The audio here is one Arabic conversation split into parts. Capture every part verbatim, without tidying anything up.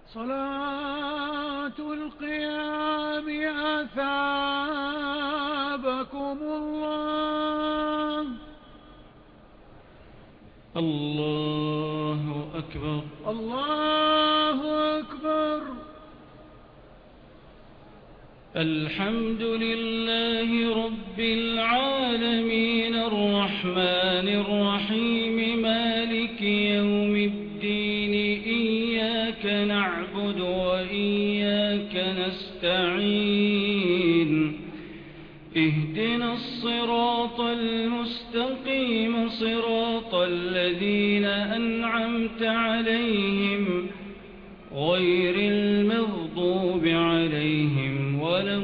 صلاة القيام أثابكم الله. الله أكبر. الله أكبر. الحمد لله رب العالمين الرحمن الرحيم مالك يوم الدين إياك نعبد وإياك نستعين اهدنا الصراط المستقيم صراط الذين أنعمت عليهم غير المغضوب عليهم ولا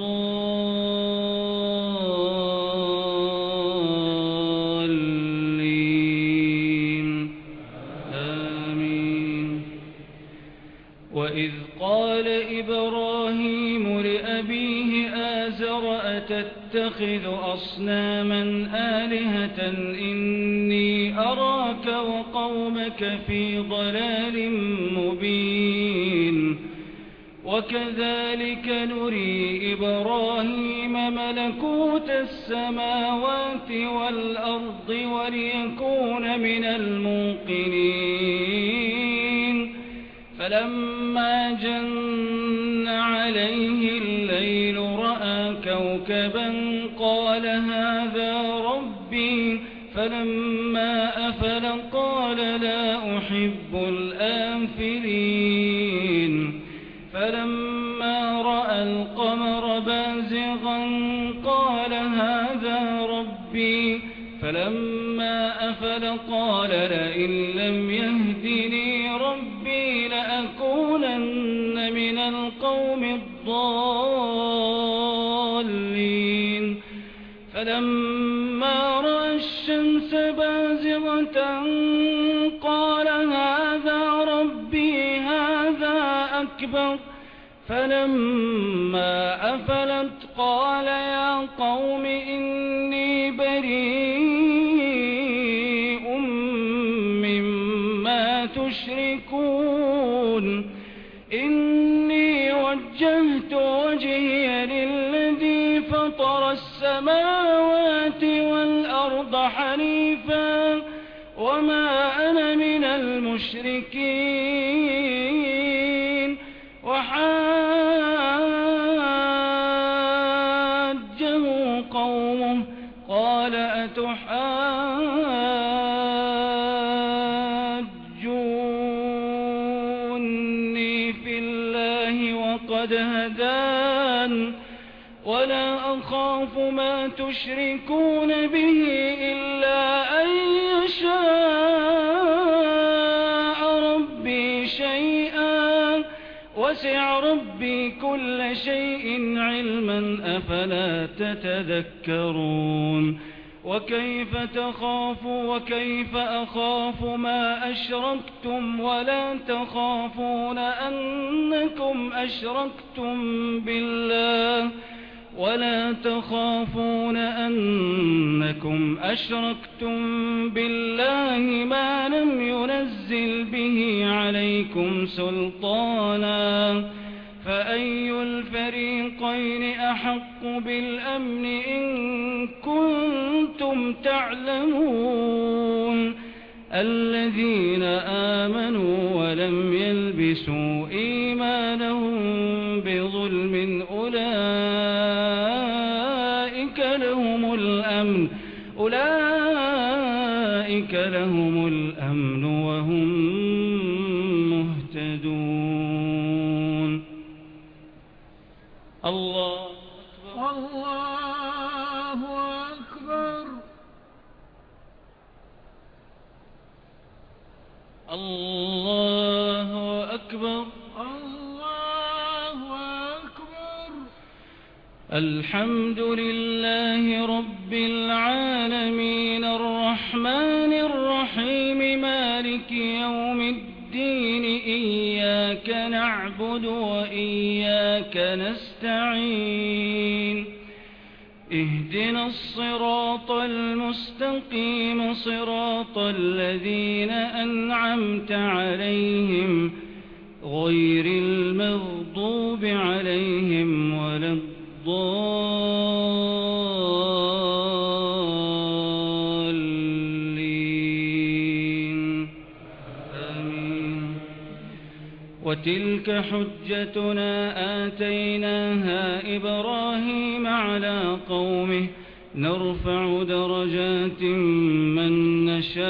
الضالين آمين. وإذ قال إبراهيم لأبيه آزر أتتخذ أصناما آلهة إني أراك وقومك في ضلال مبين. وكذلك نري إبراهيم ملكوت السماوات والأرض وليكون من الموقنين. فلما جن عليه الليل رأى كوكبا قال هذا ربي فلما أفل قال لا أحب الآفلين. فلما رأى القمر بازغا قال هذا ربي فلما أفل قال لئن لم يهدني ربي لأكونن من القوم الضالين. فلما رأى الشمس بازغة قال هذا ربي هذا أكبر. فلما أفلت قال يا قوم إني بريء مما تشركون إني وجهت وجهي للذي فطر السماوات والأرض حنيفا وما أنا من المشركين. وحاجه قومه قال أتحاجوني في الله وقد هدان ولا أخاف ما تشركون به إلا أن يشاء ربي شيئا وسع ربي كل شيء علما أفلا تتذكرون. وكيف تخاف وكيف أخاف ما أشركتم ولا تخافون أنكم أشركتم بالله ولا تخافون أنكم أشركتم بالله ما لم ينزل به عليكم سلطانا. فأي الفريقين أحق بالأمن إن كنتم تعلمون. الذين آمنوا ولم يلبسوا إيمانهم بظلم أولئك لهم الأمن أولئك لهم الأمن وهم مهتدون. الله أكبر. الله أكبر. الله أكبر. الله أكبر. الحمد لله رب العالمين الرحمن الرحيم مالك يوم الدين إياك نعبد وإياك نستعين اهدنا الصراط المستقيم صراط الذين أنعمت عليهم غير المغضوب عليهم ولا الضالين آمين. وتلك حجتنا آتيناها إبراهيم على قومه نرفع درجات من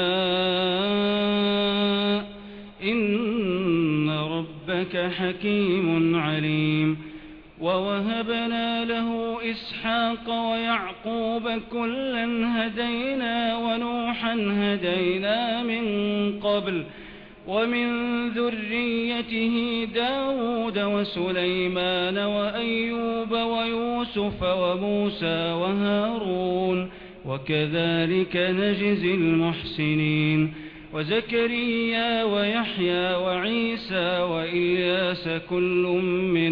نشاء إن ربك حكيم عليم. ووهبنا له إسحاق ويعقوب كلا هدينا ونوحا هدينا من قبل ومن ذريته داود وسليمان وأيوب ويوسف وموسى وهارون وكذلك نجزي المحسنين. وزكريا ويحيى وعيسى وإلياس كل من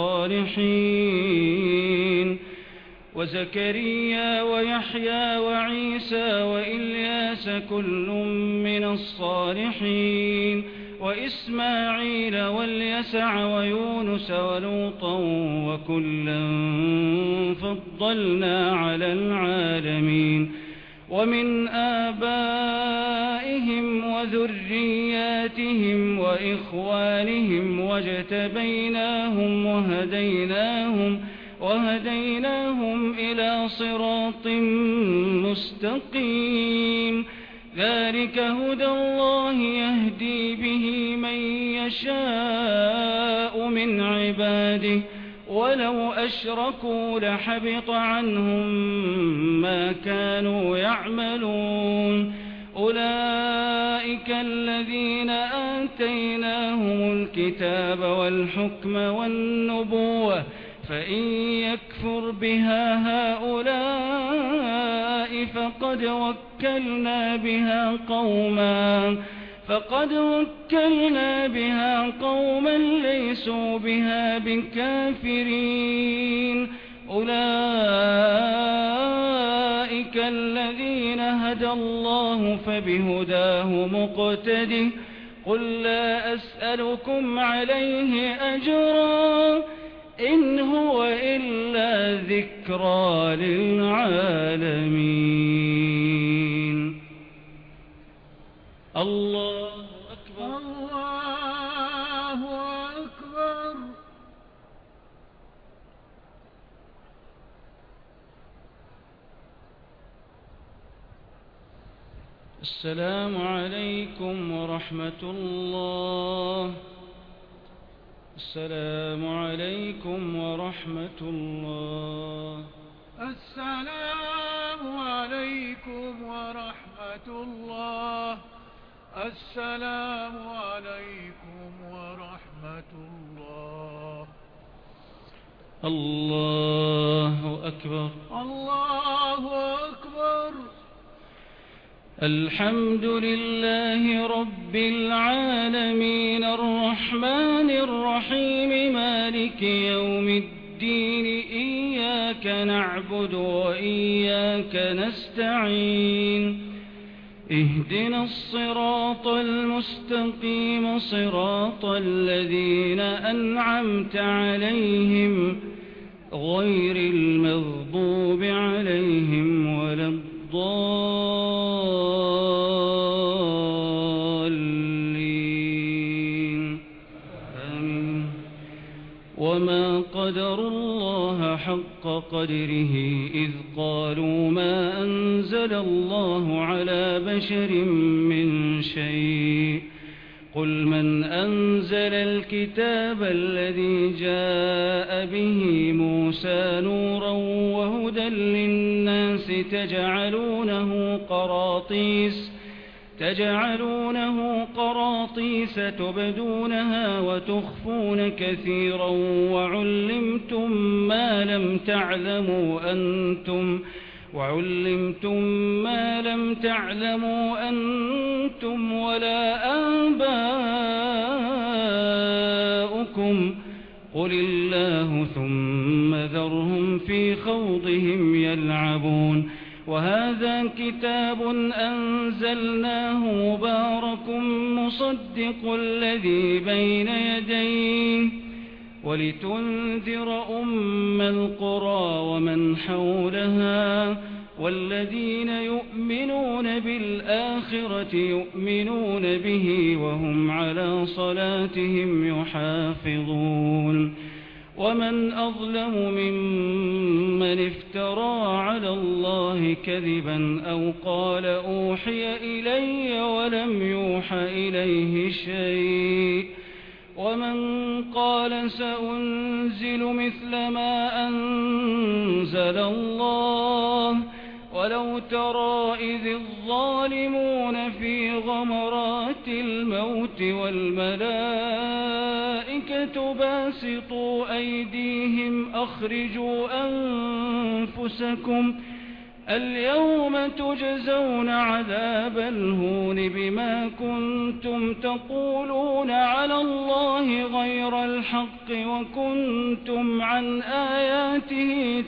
الصالحين وزكريا ويحيى وعيسى وإلياس كل من الصالحين وإسماعيل واليسع ويونس ولوطا وكلا فضلنا على العالمين. ومن آبائهم وذرياتهم وإخوانهم واجتبيناهم وهديناهم وهديناهم إلى صراط مستقيم. ذلك هدى الله يهدي به من يشاء من عباده ولو أشركوا لحبط عنهم ما كانوا يعملون. أولئك الذين آتيناهم الكتاب والحكم والنبوة فإن يكفر بها هؤلاء فقد وكلنا بها قوما فقد وكلنا بها قوما ليسوا بها بكافرين. أولئك الذين هدى الله فبهداه مقتده قل لا أسألكم عليه أجرا إن هو إلا ذكرى للعالمين. الله أكبر الله أكبر. السلام عليكم ورحمة الله. السلام عليكم ورحمة الله. السلام عليكم ورحمة الله. السلام عليكم ورحمة الله. الله أكبر. الله أكبر. الحمد لله رب العالمين الرحمن الرحيم مالك يوم الدين إياك نعبد وإياك نستعين اهدنا الصراط المستقيم صراط الذين أنعمت عليهم غير المغضوب عليهم ولا الضالين آمين. وما قدروا الله حق قدره إذ قالوا ما أنزل الله على بشر من شيء قل من أنزل الكتاب الذي جاء به موسى نورا وهدى للناس تجعلونه قراطيس تجعلونه قراطيس تبدونها وتخفون كثيرا وعلمتم ما لم تعلموا أنتم وعلمتم ما لم تعلموا أنتم ولا آباؤكم قل الله ثم ذرهم في خوضهم يلعبون وهذا كتاب أنزلناه مبارك مصدق الذي بين يديه ولتنذر أم القرى ومن حولها والذين يؤمنون بالآخرة يؤمنون به وهم على صلاتهم يحافظون ومن أظلم ممن افترى على الله كذبا أو قال أوحي إلي ولم يوح إليه شيء ومن قال سأنزل مثل ما أنزل الله ولو ترى إذ الظالمون في غمرات الموت والملائكة باسطوا أيديهم أخرجوا أنفسكم اليوم تجزون عذاب الهون بما كنتم تقولون على الله غير الحق وكنتم عن آياته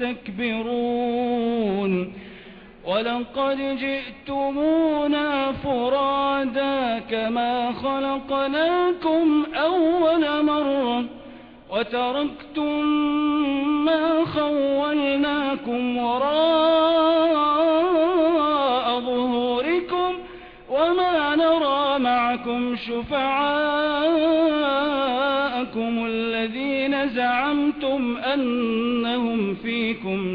تستكبرون ولقد جئتمونا فرادا كما خلقناكم أول مرة وتركتم ما خولناكم وراء ظهوركم وما نرى معكم شفعاءكم الذين زعمتم أنهم فيكم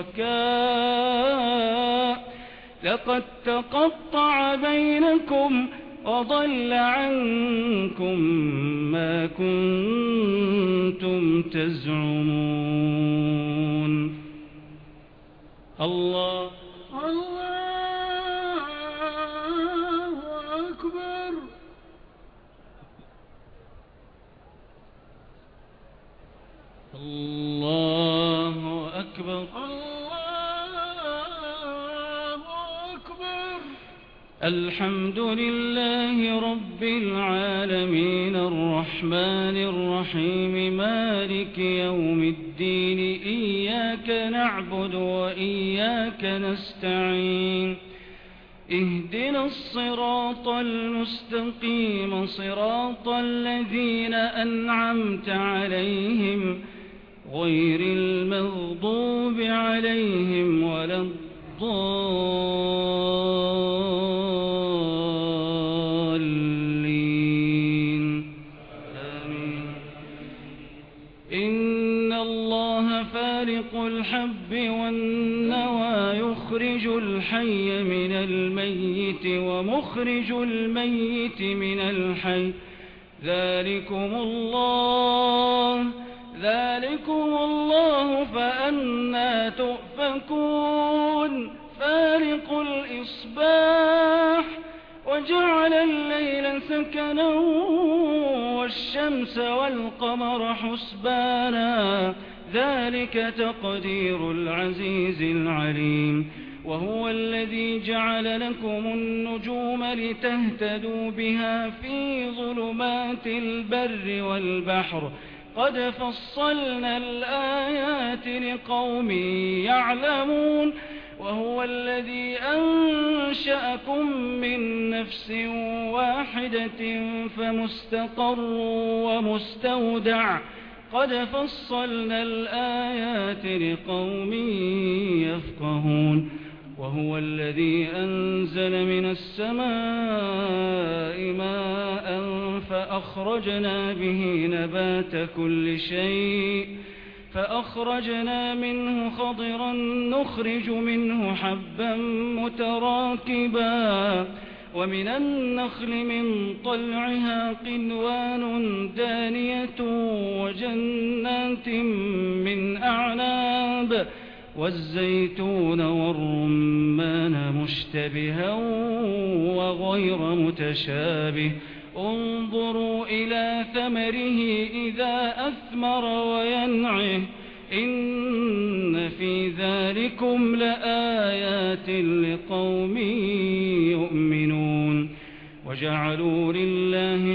شركاء لقد تقطع بينكم وضل عنكم ما كنتم تزعمون الله الله أكبر الله أكبر الحمد لله رب العالمين الرحمن الرحيم مالك يوم الدين إياك نعبد وإياك نستعين اهدنا الصراط المستقيم صراط الذين أنعمت عليهم غير المغضوب عليهم ولا الضالين آمين. إن الله فالق الحب والنوى يخرج الحي من الميت ومخرج الميت من الحي ذلكم الله ذلكم الله فأنى تؤفكون فالق الإصباح وجعل الليل سكنا والشمس والقمر حسبانا ذلك تقدير العزيز العليم وهو الذي جعل لكم النجوم لتهتدوا بها في ظلمات البر والبحر قد فصلنا الآيات لقوم يعلمون وهو الذي أنشأكم من نفس واحدة فمستقر ومستودع قد فصلنا الآيات لقوم يفقهون وهو الذي أنزل من السماء ماء فأخرجنا به نبات كل شيء فأخرجنا منه خضرا نخرج منه حبا متراكبا ومن النخل من طلعها قنوان دانية وجنات من أعناب والزيتون والرمان مشتبها وغير متشابه انظروا إلى ثمره إذا أثمر وينعه إن في ذلكم لآيات لقوم يؤمنون وجعلوا لله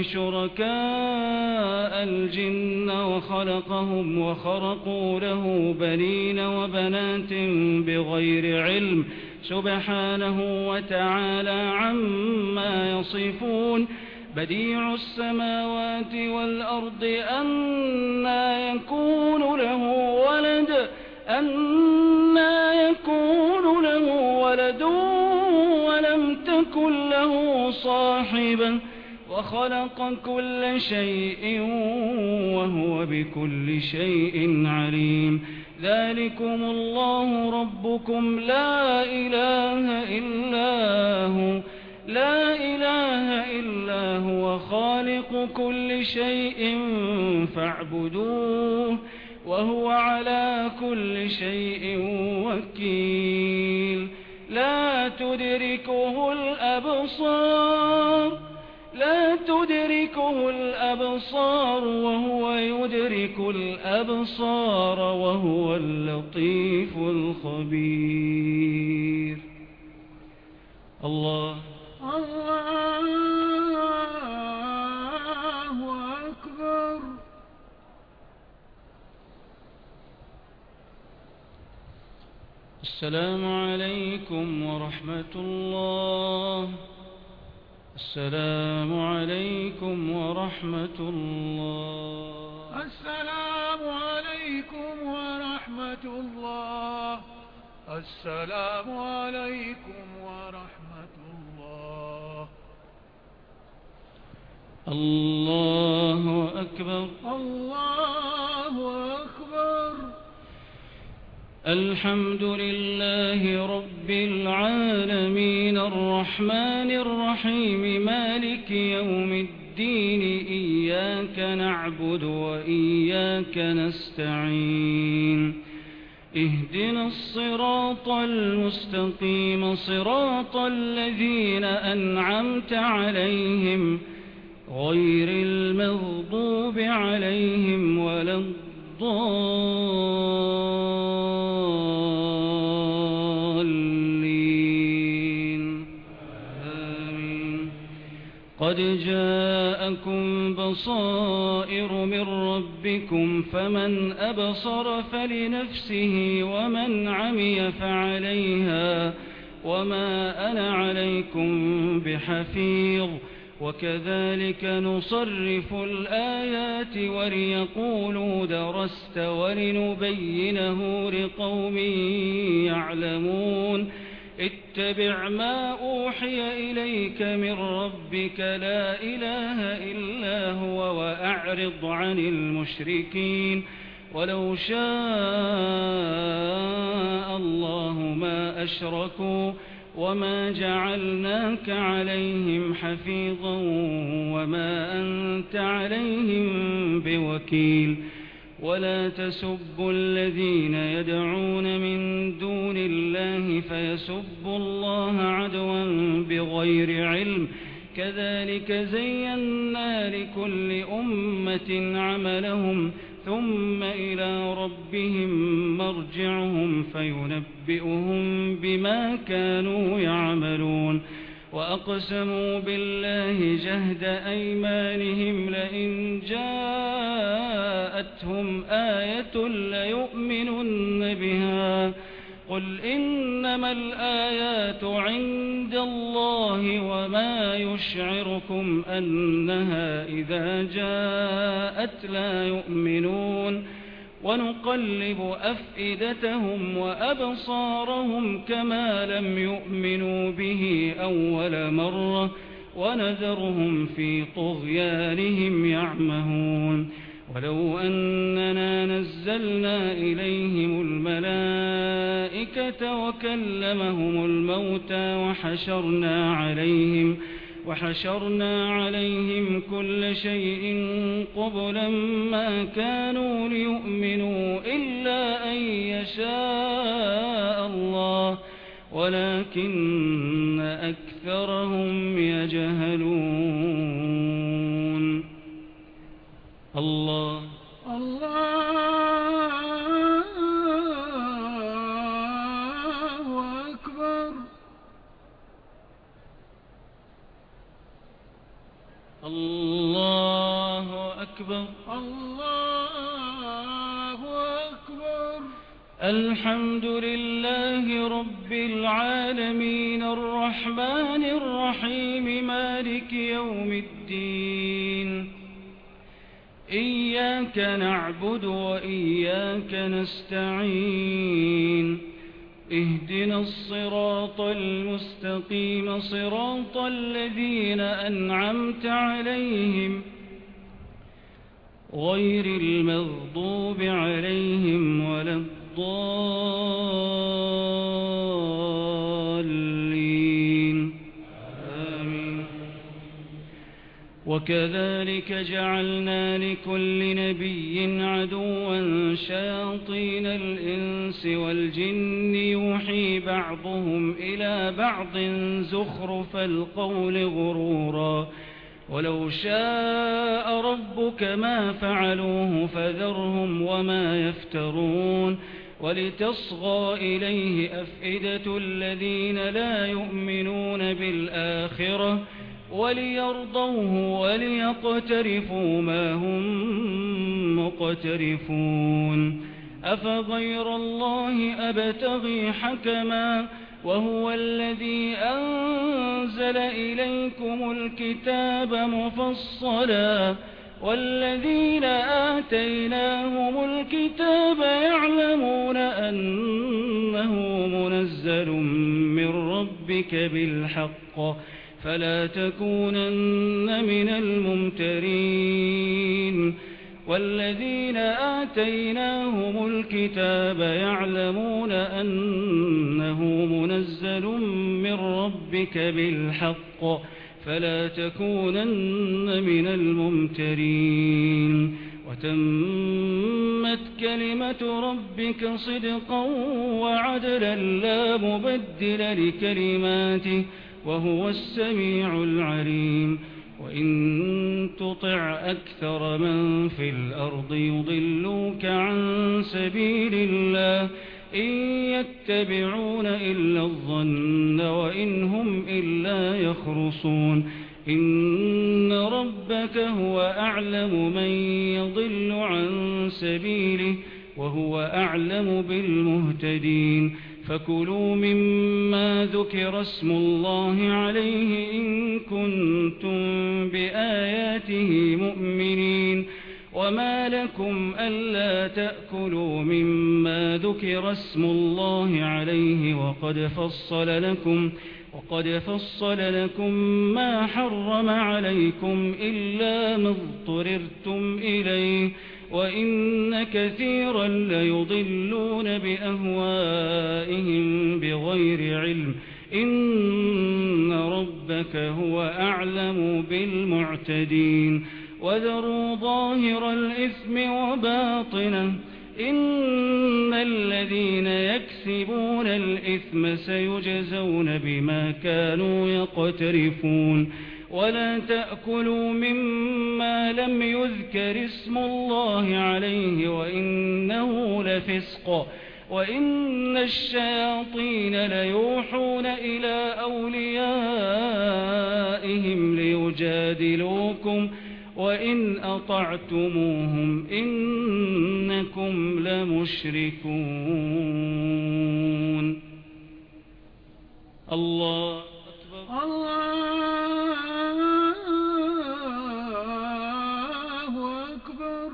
شركاء الجن وخلقهم وخرقوا له بنين وبنات بغير علم سبحانه وتعالى عما يصفون بديع السماوات والأرض أنى يكون له ولد أنى يكون له ولد ولم تكن له صاحبة وخلق كل شيء وهو بكل شيء عليم ذلكم الله ربكم لا إله إلا هو لا إله إلا هو خالق كل شيء فاعبدوه وهو على كل شيء وكيل لا تدركه الأبصار لا تدركه الأبصار وهو يدرك الأبصار وهو اللطيف الخبير. الله الله أكبر. السلام عليكم ورحمة الله. السلام عليكم ورحمة الله. السلام عليكم ورحمة الله. السلام عليكم ورحمة الله. الله أكبر. الله أكبر. الحمد لله رب العالمين الرحمن الرحيم مالك يوم الدين إياك نعبد وإياك نستعين اهدنا الصراط المستقيم صراط الذين أنعمت عليهم غير المغضوب عليهم ولا الضالين آمين. قد جاءكم بصائر من ربكم فمن أبصر فلنفسه ومن عمي فعليها وما أنا عليكم بحفيظ وكذلك نصرف الآيات وليقولوا درست ولنبينه لقوم يعلمون اتبع ما أوحي إليك من ربك لا إله إلا هو وأعرض عن المشركين ولو شاء الله ما أشركوا وما جعلناك عليهم حفيظا وما أنت عليهم بوكيل ولا تسبوا الذين يدعون من دون الله فيسبوا الله عدوا بغير علم كذلك زينا لكل أمة عملهم ثم إلى ربهم مرجعهم فينبئهم بما كانوا يعملون وأقسموا بالله جهد أيمانهم لئن جاءتهم آية ليؤمنن بها قل إنما الآيات عند الله وما يشعركم أنها إذا جاءت لا يؤمنون ونقلب أفئدتهم وأبصارهم كما لم يؤمنوا به أول مرة ونذرهم في طغيانهم يعمهون ولو أننا نزلنا إليهم الملائكة وكلمهم الموتى وحشرنا عليهم وحشرنا عليهم كل شيء قبلا ما كانوا ليؤمنوا إلا أن يشاء الله ولكن أكثرهم يجهلون. الله الله أكبر. الله أكبر. الله أكبر. الحمد لله رب العالمين الرحمن الرحيم مالك يوم الدين. إياك نعبد وإياك نستعين. اهدنا الصراط المستقيم صراط الذين أنعمت عليهم غير المغضوب عليهم ولا الضالين آمين. وكذلك جعلنا لكل نبي عدوا شياطين الإنس والجن يوحي بعضهم إلى بعض زخرف القول غرورا ولو شاء ربك ما فعلوه فذرهم وما يفترون ولتصغى إليه أفئدة الذين لا يؤمنون بالآخرة وليرضوه وليقترفوا ما هم مقترفون. أفغير الله أبتغي حكما وهو الذي أنزل إليكم الكتاب مفصلا والذين آتيناهم الكتاب يعلمون أنه منزل من ربك بالحق فلا تكونن من الممترين. والذين آتيناهم الكتاب يعلمون أنه منزل من ربك بالحق فلا تكونن من الممترين. وتمت كلمة ربك صدقا وعدلا لا مبدل لكلماته وهو السميع العليم. وإن تطع أكثر من في الأرض يضلوك عن سبيل الله إن يتبعون إلا الظن وإن هم إلا يخرصون. إن ربك هو أعلم من يضل عن سبيله وهو أعلم بالمهتدين. فكلوا مما ذكر اسم الله عليه إن كنتم بآياته مؤمنين. وما لكم ألا تأكلوا مما ذكر اسم الله عليه وقد فصل لكم وقد فصل لكم ما حرم عليكم إلا ما اضطررتم إليه وإن كثيرا ليضلون بأهوائهم بغير علم. إن ربك هو أعلم بالمعتدين. وذروا ظاهر الإثم وباطنه إن الذين يكسبون الإثم سيجزون بما كانوا يقترفون. ولا تأكلوا مما لم يذكر اسم الله عليه وإنه لفسق وإن الشياطين ليوحون إلى أوليائهم ليجادلوكم وإن أطعتموهم إنكم لمشركون. الله أكبر. الله أكبر.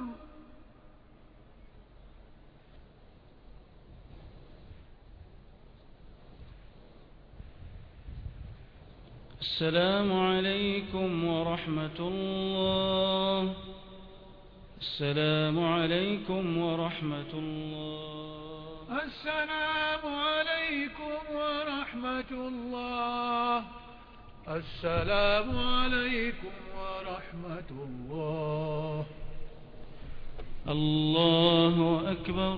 السلام عليكم ورحمة الله. السلام عليكم ورحمة الله. السلام عليكم ورحمة الله. السلام عليكم ورحمة الله. الله أكبر.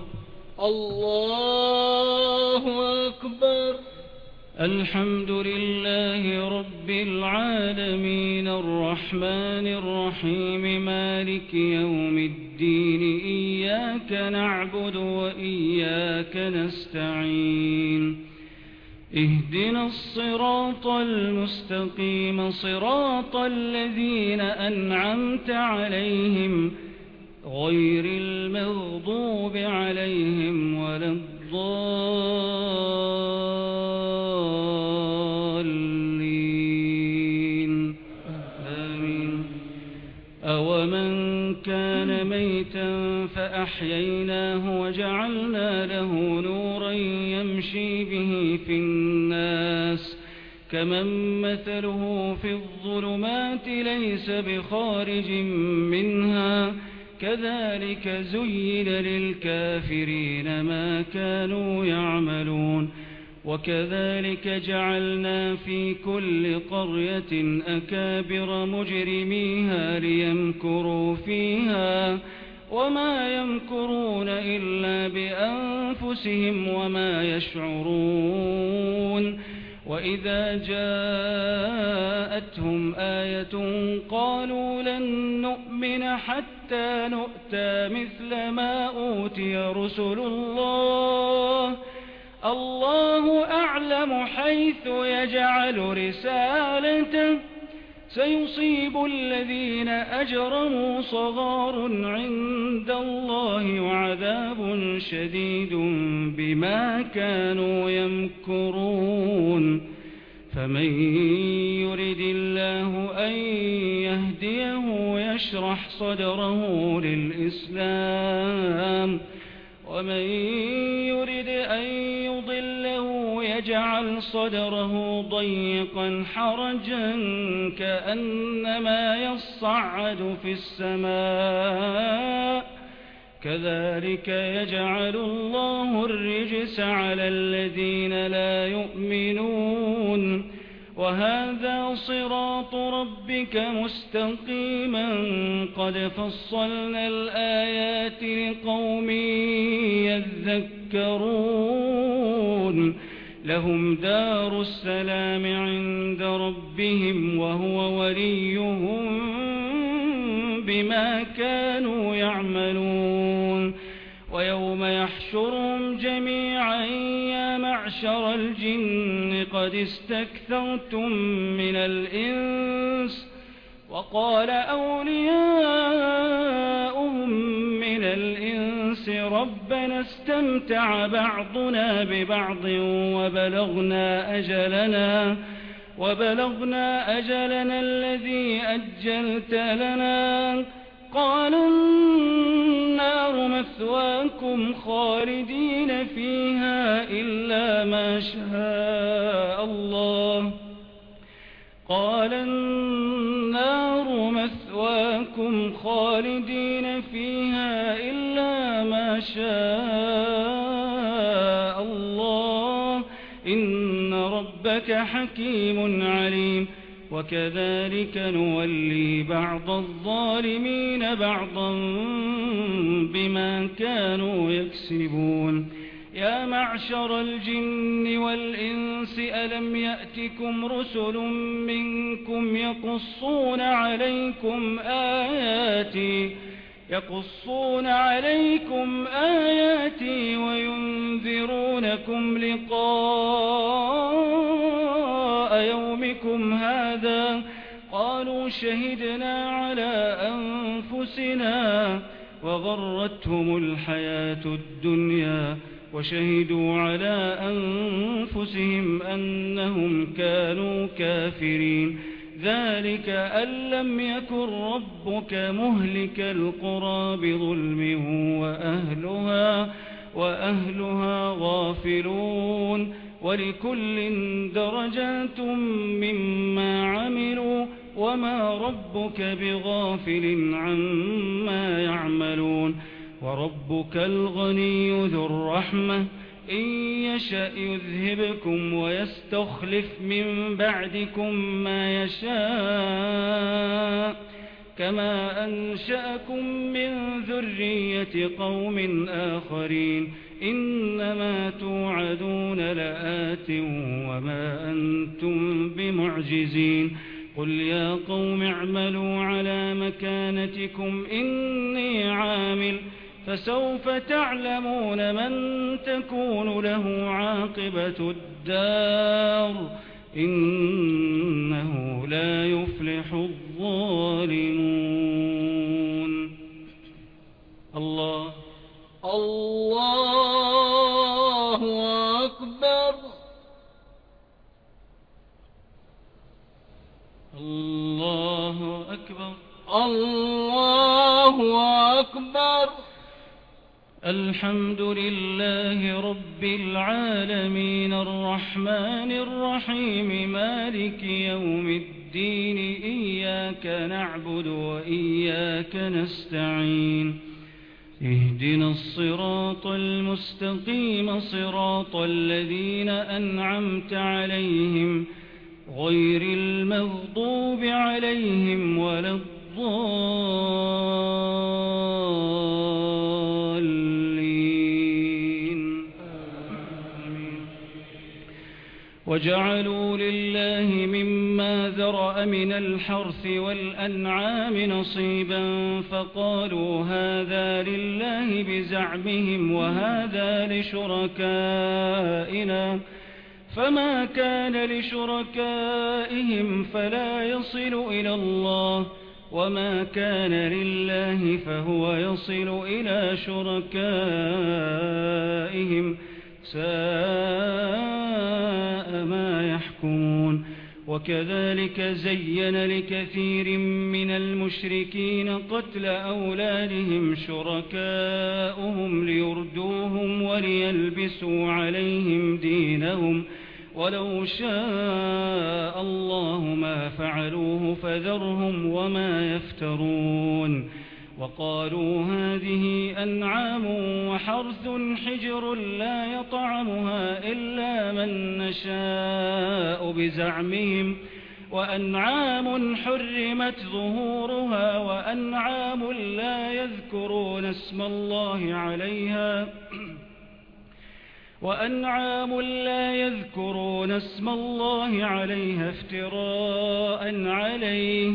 الله أكبر. الحمد لله رب العالمين الرحمن الرحيم مالك يوم الدين. إياك نعبد وإياك نستعين. اهدنا الصراط المستقيم صراط الذين أنعمت عليهم غير المغضوب عليهم ولا الضالين آمين. أومن كان ميتا فأحييناه وجعلنا له نورا يمشي به في الناس كمن مثله في الظلمات ليس بخارج منها كذلك زين للكافرين ما كانوا يعملون. وكذلك جعلنا في كل قرية أكابر مجرميها ليمكروا فيها وما يمكرون إلا بأنفسهم وما يشعرون. وإذا جاءتهم آية قالوا لن نؤمن حتى نؤتى مثل ما أوتي رسل الله الله أعلم حيث يجعل رسالته سيصيب الذين أجرموا صغار عند الله وعذاب شديد بما كانوا يمكرون. فمن يرد الله أن يهديه يشرح صدره للإسلام ومن يرد أن يضله يجعل صدره ضيقا حرجا كأنما يصعد في السماء كذلك يجعل الله الرجس على الذين لا يؤمنون. وهذا صراط ربك مستقيما قد فصلنا الآيات لقوم يذكرون. لهم دار السلام عند ربهم وهو وليهم بما كانوا يعملون. ويوم يحشرهم جميعا يا معشر الجن قد استكثرتم من الإنس وقال أولياؤهم من الإنس ربنا استمتع بعضنا ببعض وبلغنا أجلنا وبلغنا أجلنا الذي أجلت لنا قال النار مثواكم خالدين فيها إلا ما شاء الله قال النار مثواكم خالدين فيها إلا ما شاء الله إن ربك حكيم عليم. وكذلك نولي بعض الظالمين بعضا بما كانوا يكسبون. يا معشر الجن والإنس ألم يأتكم رسل منكم يقصون عليكم آياتي يقصون عليكم آياتي وينذرونكم لقاء يومكم هذا قالوا شهدنا على أنفسنا وغرتهم الحياة الدنيا وشهدوا على أنفسهم أنهم كانوا كافرين. ذلك أن لم يكن ربك مهلك القرى بظلم وأهلها وأهلها غافلون ولكل درجات مما عملوا وما ربك بغافل عما يعملون. وربك الغني ذو الرحمة إن يشأ يذهبكم ويستخلف من بعدكم ما يشاء كما أنشأكم من ذرية قوم آخرين إنما توعدون لآت وما أنتم بمعجزين. قل يا قوم اعملوا على مكانتكم إني عامل فسوف تعلمون من تكون له عاقبة الدار إنه لا يفلح الظالمون. الله الله أكبر. الله أكبر. الله أكبر. الحمد لله رب العالمين الرحمن الرحيم مالك يوم الدين إياك نعبد وإياك نستعين اهدنا الصراط المستقيم صراط الذين أنعمت عليهم غير المغضوب عليهم ولا الضالين آمين. وجعلوا لله مما ذرأ من الحرث والأنعام نصيبا فقالوا هذا لله بزعمهم وهذا لشركائنا فما كان لشركائهم فلا يصل إلى الله وما كان لله فهو يصل إلى شركائهم ساء ما يحكمون. وكذلك زين لكثير من المشركين قتل أولادهم شركاؤهم ليردوهم وليلبسوا عليهم دينهم ولو شاء الله ما فعلوه فذرهم وما يفترون. وقالوا هذه أنعام وحرث حجر لا يطعمها إلا من نشاء بزعمهم وأنعام حرمت ظهورها وأنعام لا يذكرون اسم الله عليها وأنعام لا يذكرون اسم الله عليها افتراء عليه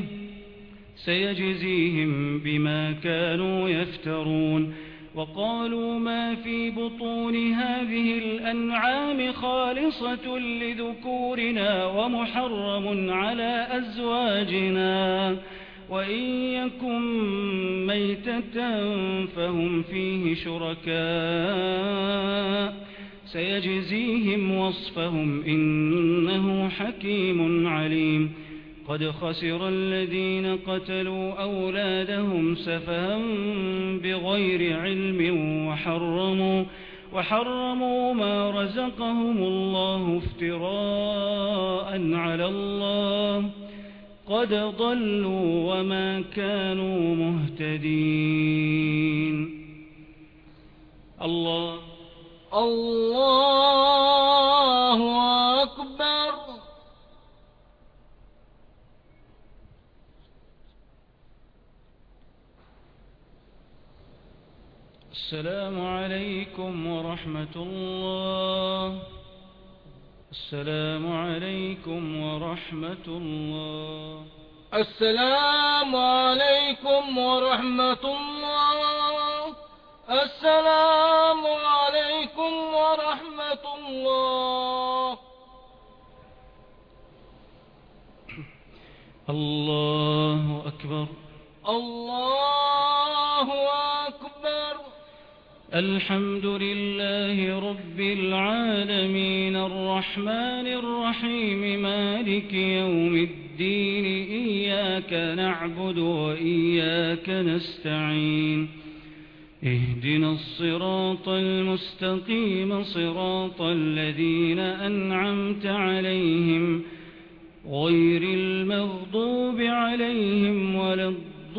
سيجزيهم بما كانوا يفترون. وقالوا ما في بطون هذه الأنعام خالصة لذكورنا ومحرم على أزواجنا وإن يكن ميتة فهم فيه شركاء سيجزيهم وصفهم إنه حكيم عليم. قد خسر الذين قتلوا أولادهم سفها بغير علم وحرموا, وحرموا ما رزقهم الله افتراء على الله قد ضلوا وما كانوا مهتدين. الله الله أكبر. السلام عليكم ورحمة الله. السلام عليكم ورحمة الله. السلام عليكم ورحمة الله. السلام عليكم ورحمة الله. الله أكبر. الله أكبر. الحمد لله رب العالمين الرحمن الرحيم مالك يوم الدين إياك نعبد وإياك نستعين اهدنا الصراط المستقيم صراط الذين أنعمت عليهم غير المغضوب عليهم ولا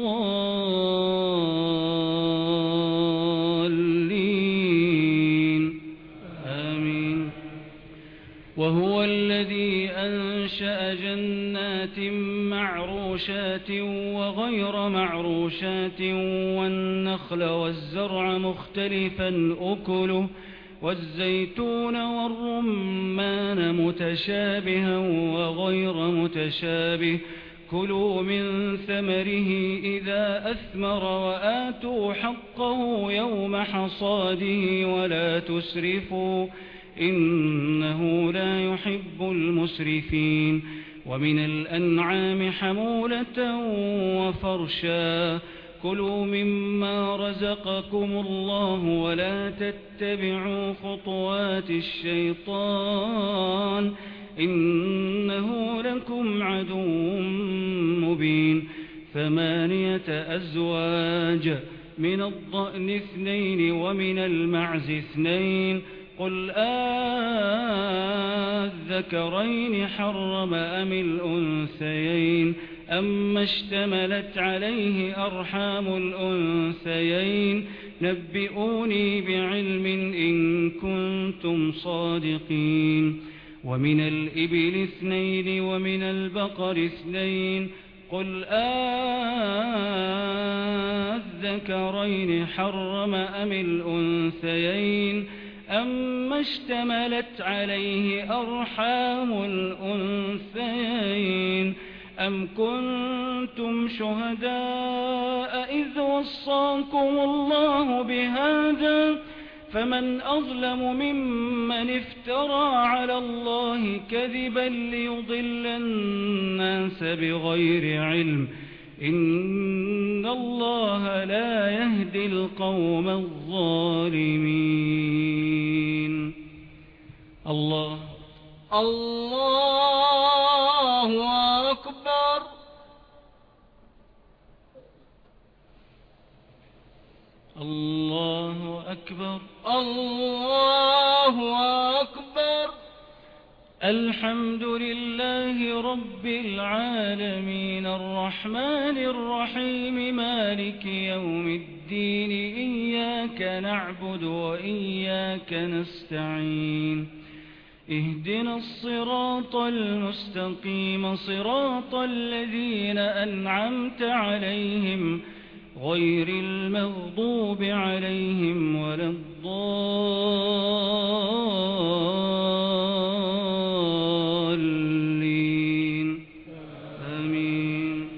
الضالين آمين. وهو الذي أنشأ جنات معروشات وغير معروشات والنخل والزرع مختلفا أكله والزيتون والرمان متشابها وغير متشابه كلوا من ثمره إذا أثمر وآتوا حقه يوم حصاده ولا تسرفوا إنه لا يحب المسرفين ومن الأنعام حمولة وفرشا كلوا مما رزقكم الله ولا تتبعوا خطوات الشيطان إنه لكم عدو مبين ثمانية أزواج من الضأن اثنين ومن المعز اثنين قل آذكرين حرم أم الأنثيين أما اشتملت عليه أرحام الأنثيين نبئوني بعلم إن كنتم صادقين ومن الإبل اثنين ومن البقر اثنين قل آذكرين حرم أم الأنثيين أما اشتملت عليه أرحام الأنثيين أم كنتم شهداء إذ وصاكم الله بهذا فمن أظلم ممن افترى على الله كذبا ليضل الناس بغير علم إن الله لا يهدي القوم الظالمين. الله الله أكبر. الله أكبر. الله أكبر. الحمد لله رب العالمين الرحمن الرحيم مالك يوم الدين إياك نعبد وإياك نستعين اهدنا الصراط المستقيم صراط الذين أنعمت عليهم غير المغضوب عليهم ولا الضالين آمين.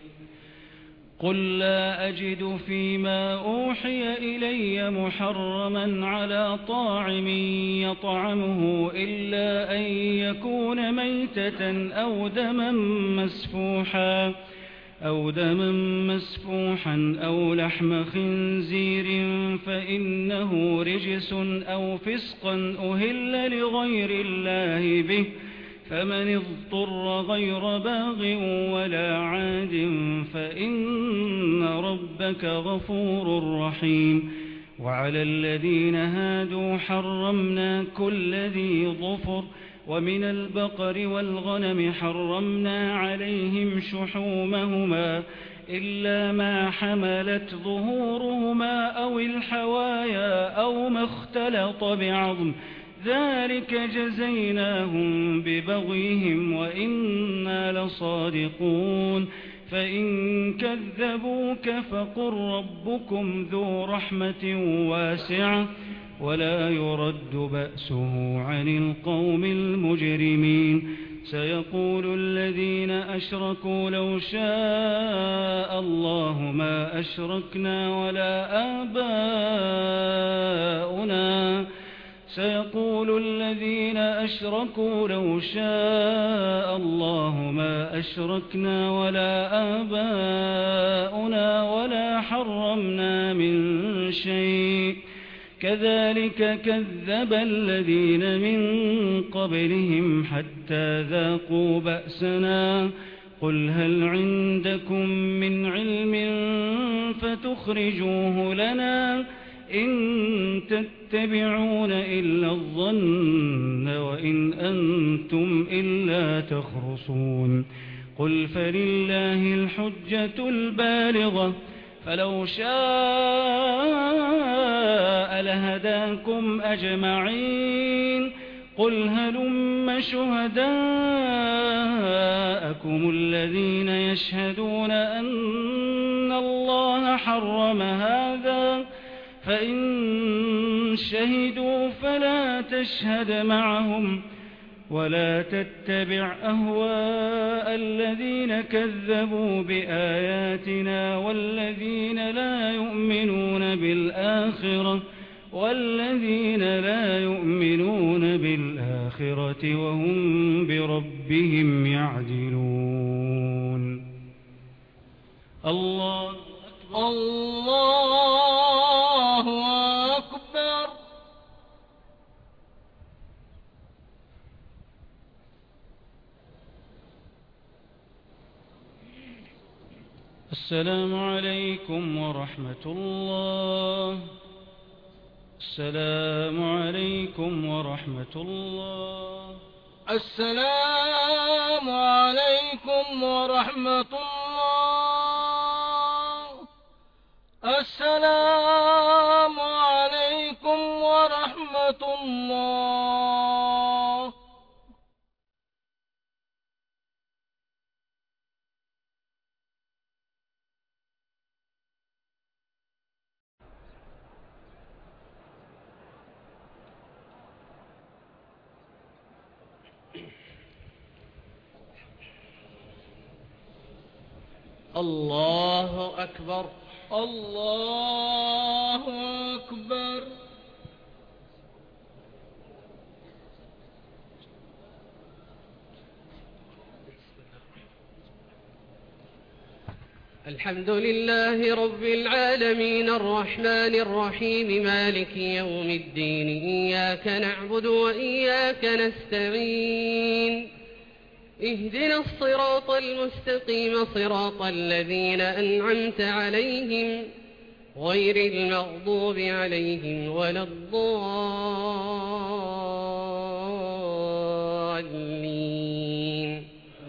قل لا أجد فيما أوحي إلي محرما على طاعم يطعمه إلا أن يكون ميتة أو دما مسفوحا أو دما مسفوحا أو لحم خنزير فإنه رجس أو فسقا أهل لغير الله به فمن اضطر غير باغ ولا عاد فإن ربك غفور رحيم. وعلى الذين هادوا حرمنا كل ذي ظفر ومن البقر والغنم حرمنا عليهم شحومهما إلا ما حملت ظهورهما أو الحوايا أو ما اختلط بعظم ذلك جزيناهم ببغيهم وإنا لصادقون. فإن كذبوك فقل ربكم ذو رحمة واسعة ولا يرد بأسه عن القوم المجرمين. سيقول الذين أشركوا لو شاء الله ما أشركنا ولا آباؤنا سيقول الذين أشركوا لو شاء الله ما أشركنا ولا آباؤنا ولا حرمنا من شيء كذلك كذب الذين من قبلهم حتى ذاقوا بأسنا قل هل عندكم من علم فتخرجوه لنا إن تتبعون إلا الظن وإن أنتم إلا تخرصون. قل فلله الحجة البالغة فلو شاء لهداكم أجمعين. قل هلم شهداءكم الذين يشهدون أن الله حرم هذا فإن شهدوا فلا تشهد معهم ولا تتبع أهواء الذين كذبوا بآياتنا والذين لا يؤمنون بالآخرة والذين لا يؤمنون بالآخرة وهم بربهم يعدلون. الله أكبر. الله أكبر. السلام عليكم ورحمة الله. السلام عليكم ورحمة الله. السلام عليكم ورحمة الله. السلام عليكم ورحمة الله. الله أكبر. الله أكبر. الحمد لله رب العالمين الرحمن الرحيم مالك يوم الدين إياك نعبد وإياك نستعين اهدنا الصراط المستقيم صراط الذين أنعمت عليهم غير المغضوب عليهم ولا الضالين.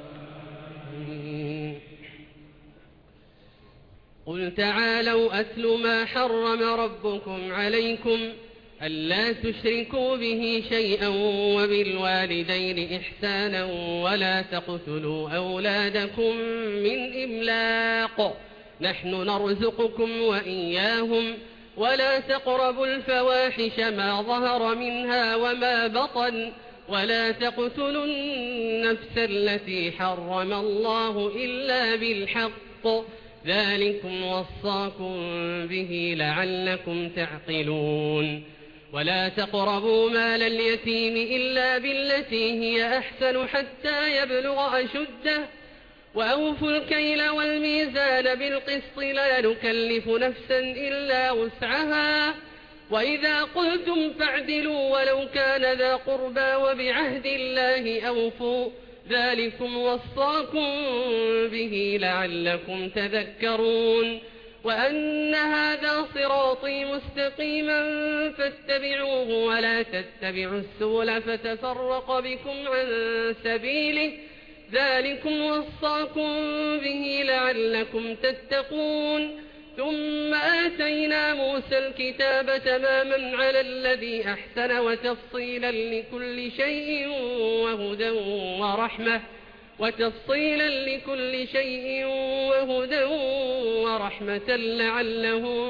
قل تعالوا أتل ما حرم ربكم عليكم ألا تشركوا به شيئا وبالوالدين إحسانا ولا تقتلوا أولادكم من إملاق نحن نرزقكم وإياهم ولا تقربوا الفواحش ما ظهر منها وما بطن ولا تقتلوا النفس التي حرم الله إلا بالحق ذلكم وصاكم به لعلكم تعقلون. ولا تقربوا مال اليتيم إلا بالتي هي أحسن حتى يبلغ أشده وأوفوا الكيل والميزان بالقسط لا نكلف نفسا إلا وسعها وإذا قلتم فاعدلوا ولو كان ذا قربى وبعهد الله أوفوا ذلكم وصاكم به لعلكم تذكرون. وأن هذا صراطي مستقيما فاتبعوه ولا تتبعوا السبل فتفرق بكم عن سبيله ذلكم وصاكم به لعلكم تتقون. ثم آتينا موسى الكتاب تماما على الذي أحسن وتفصيلا لكل شيء وهدى ورحمة وتفصيلا لكل شيء وهدى ورحمة لعلهم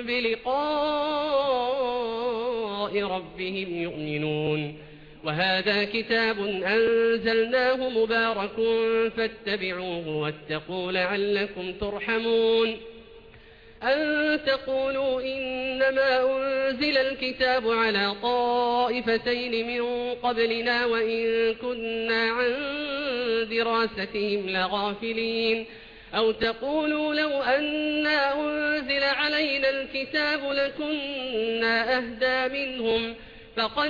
بلقاء ربهم يؤمنون. وهذا كتاب أنزلناه مبارك فاتبعوه واتقوا لعلكم ترحمون. أن تقولوا إنما أنزل الكتاب على طائفتين من قبلنا وإن كنا عن دراستهم لغافلين أو تقولوا لو أنا أنزل علينا الكتاب لكنا أهدى منهم فقد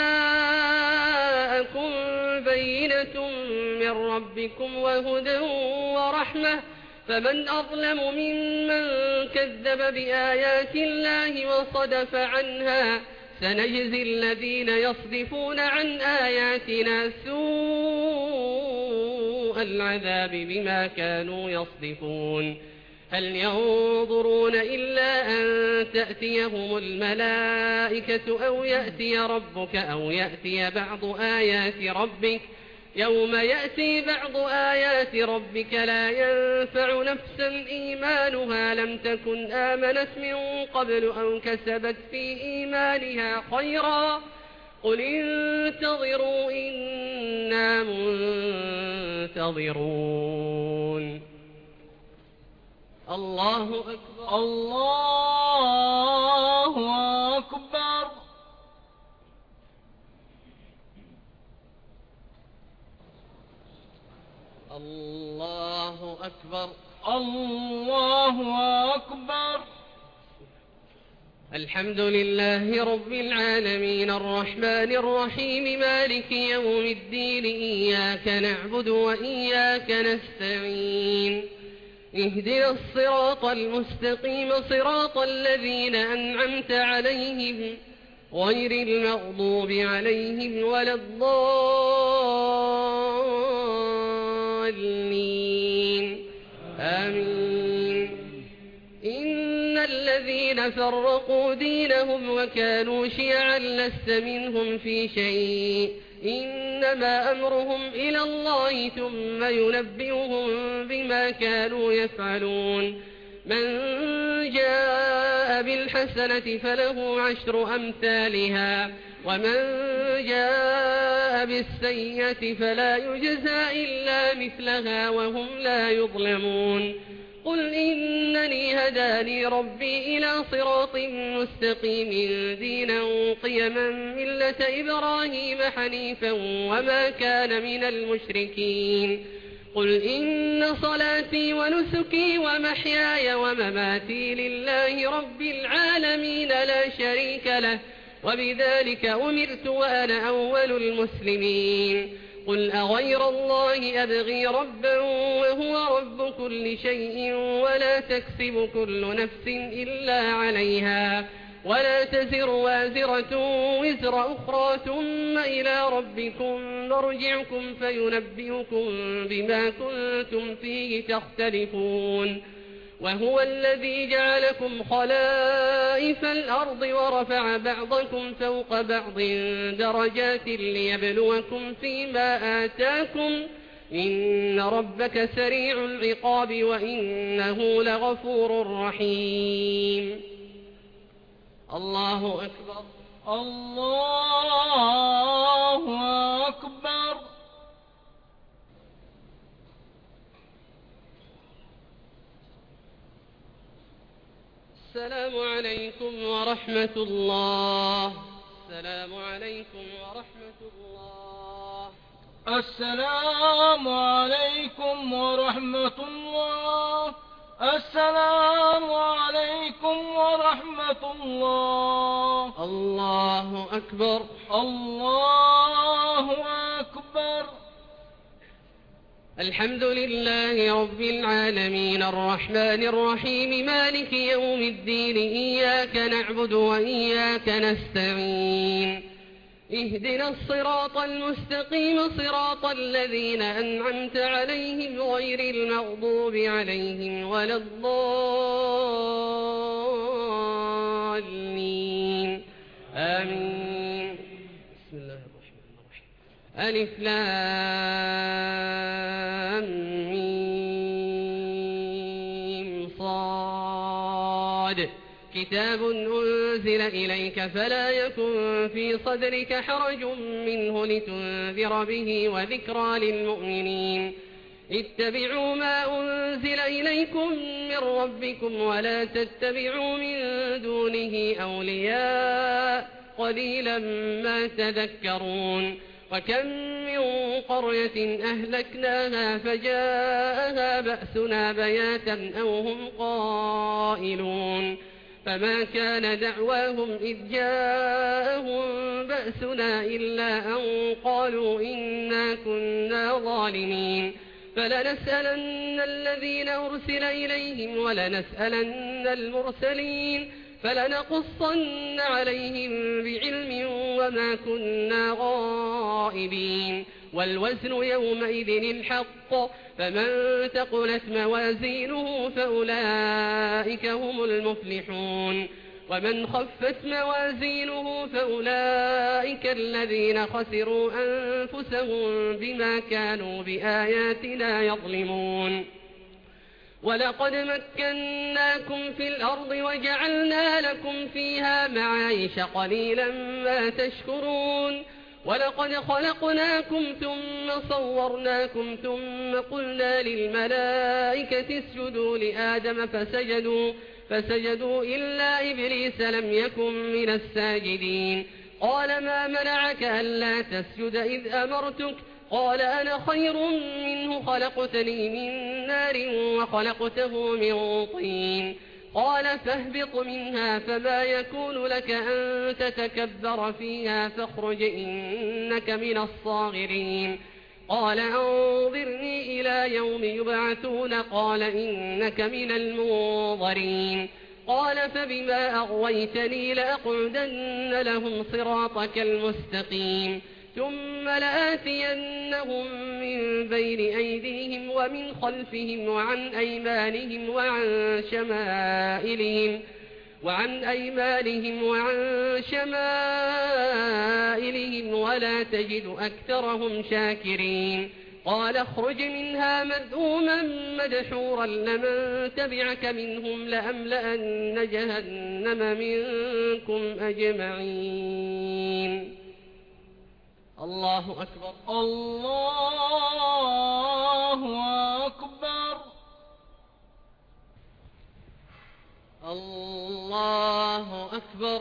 جاءكم بينة من ربكم وهدى ورحمة فمن أظلم ممن كذب بآيات الله وصدف عنها سنجزي الذين يصدفون عن آياتنا سوء العذاب بما كانوا يصدفون. هل ينظرون إلا أن تأتيهم الملائكة أو يأتي ربك أو يأتي بعض آيات ربك يوم يأتي بعض آيات ربك لا ينفع نفسا إيمانها لم تكن آمنت من قبل أو كسبت في إيمانها خيرا قل انتظروا إنا منتظرون. الله أكبر. الله أكبر. الله أكبر. الله أكبر. الحمد لله رب العالمين الرحمن الرحيم مالك يوم الدين إياك نعبد وإياك نستعين اهدنا الصراط المستقيم صراط الذين أنعمت عليهم غير المغضوب عليهم ولا الضالين آمين. إن الذين فرقوا دينهم وكانوا شيعا لست منهم في شيء إنما أمرهم إلى الله ثم ينبئهم بما كانوا يفعلون. من جاء بالحسنة فله عشر أمثالها ومن جاء بالسيئة فلا يجزى إلا مثلها وهم لا يظلمون. قل إنني هداني ربي إلى صراط مستقيم دينا قيما ملة إبراهيم حنيفا وما كان من المشركين. قل إن صلاتي ونسكي ومحياي ومماتي لله رب العالمين لا شريك له وبذلك أمرت وأنا أول المسلمين. قل أغير الله أبغي ربا وهو رب كل شيء ولا تكسب كل نفس إلا عليها ولا تزر وازرة وزر أخرى ثم إلى ربكم مرجعكم فينبئكم بما كنتم فيه تختلفون. وهو الذي جعلكم خلائف الأرض ورفع بعضكم فوق بعض درجات ليبلوكم فيما آتاكم إن ربك سريع العقاب وإنه لغفور رحيم. الله أكبر. الله أكبر. السلام عليكم ورحمة الله. السلام عليكم ورحمة الله. السلام عليكم ورحمة الله. السلام عليكم ورحمة الله. الله أكبر. الله أكبر. الحمد لله رب العالمين الرحمن الرحيم مالك يوم الدين إياك نعبد وإياك نستعين اهدنا الصراط المستقيم صراط الذين أنعمت عليهم غير المغضوب عليهم ولا الضالين آمين. بسم الله الرحمن الرحيم. ألف لام ميم صاد كتاب أنزل إليك فلا يكن في صدرك حرج منه لتنذر به وذكرى للمؤمنين. اتبعوا ما أنزل إليكم من ربكم ولا تتبعوا من دونه أولياء قليلا ما تذكرون. وكم من قرية أهلكناها فجاءها بأسنا بياتا أو هم قائلون فما كان دعواهم إذ جاءهم بأسنا إلا أن قالوا إنا كنا ظالمين. فلنسألن الذين أرسل إليهم ولنسألن المرسلين فلنقصن عليهم بعلم وما كنا غائبين. والوزن يومئذ الحق فمن ثقلت موازينه فأولئك هم المفلحون ومن خفت موازينه فأولئك الذين خسروا أنفسهم بما كانوا بآياتنا يظلمون. ولقد مكناكم في الأرض وجعلنا لكم فيها معايش قليلا ما تشكرون ولقد خلقناكم ثم صورناكم ثم قلنا للملائكة اسجدوا لآدم فسجدوا, فسجدوا إلا إبليس لم يكن من الساجدين قال ما منعك ألا تسجد إذ أمرتك قال أنا خير منه خلقتني من نار وخلقته من طين قال فاهبط منها فما يكون لك أن تتكبر فيها فاخرج إنك من الصاغرين قال أنظرني إلى يوم يبعثون قال إنك من المنظرين قال فبما أغويتني لأقعدن لهم صراطك المستقيم ثم لآتينهم من بين أيديهم ومن خلفهم وعن أيمانهم وعن شمائلهم وعن أيمانهم وعن شمائلهم ولا تجد أكثرهم شاكرين قال اخرج منها مذءوما مدحورا لمن تبعك منهم لأملأن جهنم منكم أجمعين الله أكبر الله أكبر الله أكبر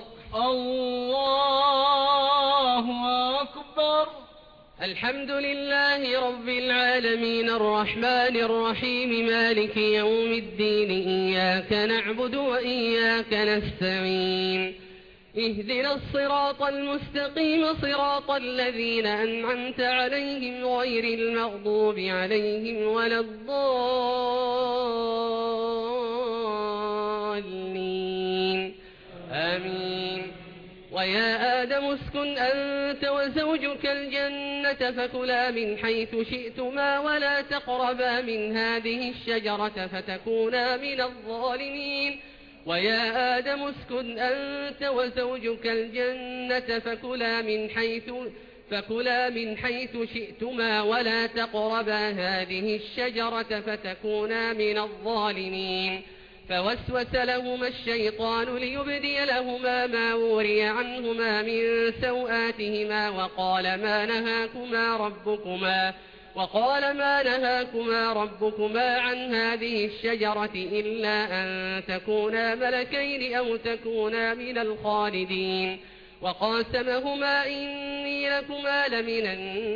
الله أكبر الحمد لله رب العالمين الرحمن الرحيم مالك يوم الدين إياك نعبد وإياك نستعين اهدنا الصراط المستقيم صراط الذين أنعمت عليهم غير المغضوب عليهم ولا الضالين آمين ويا آدم اسكن أنت وزوجك الجنة فكلا من حيث شئتما ولا تقربا من هذه الشجرة فتكونا من الظالمين ويا آدم اسكن أنت وزوجك الجنة فكلا من حيث فكلا من حيث شئتما ولا تقربا هذه الشجرة فتكونا من الظالمين فوسوس لهما الشيطان ليبدي لهما ما وري عنهما من سوآتهما وقال ما نهاكما ربكما وقال ما نهاكما ربكما عن هذه الشجرة إلا أن تكونا ملكين أو تكونا من الخالدين وقاسمهما إني لكما لمن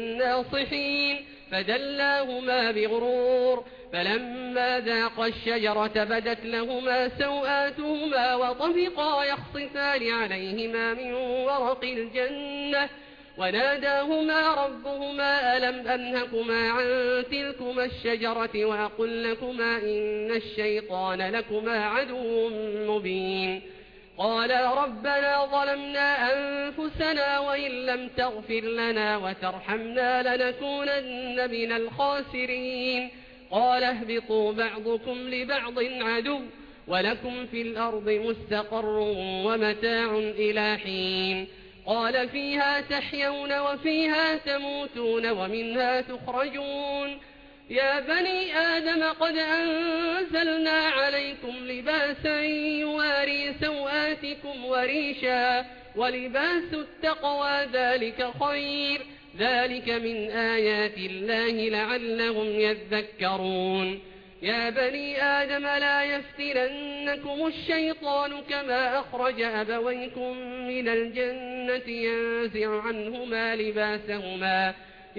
الناصحين فدلاهما بغرور فلما ذاقا الشجرة بدت لهما سوآتهما وطفقا يخصفان عليهما من ورق الجنة وناداهما ربهما ألم أنهكما عن تلكما الشجرة وأقل لكما إن الشيطان لكما عدو مبين قالا ربنا ظلمنا أنفسنا وإن لم تغفر لنا وترحمنا لنكونن من الخاسرين قال اهبطوا بعضكم لبعض عدو ولكم في الأرض مستقر ومتاع إلى حين قال فيها تحيون وفيها تموتون ومنها تخرجون يا بني آدم قد أنزلنا عليكم لباسا يواري سوآتكم وريشا ولباس التقوى ذلك خير ذلك من آيات الله لعلهم يذكرون يا بني آدم لا يفتننكم الشيطان كما أخرج أبويكم من الجنة ينزع عنهما لباسهما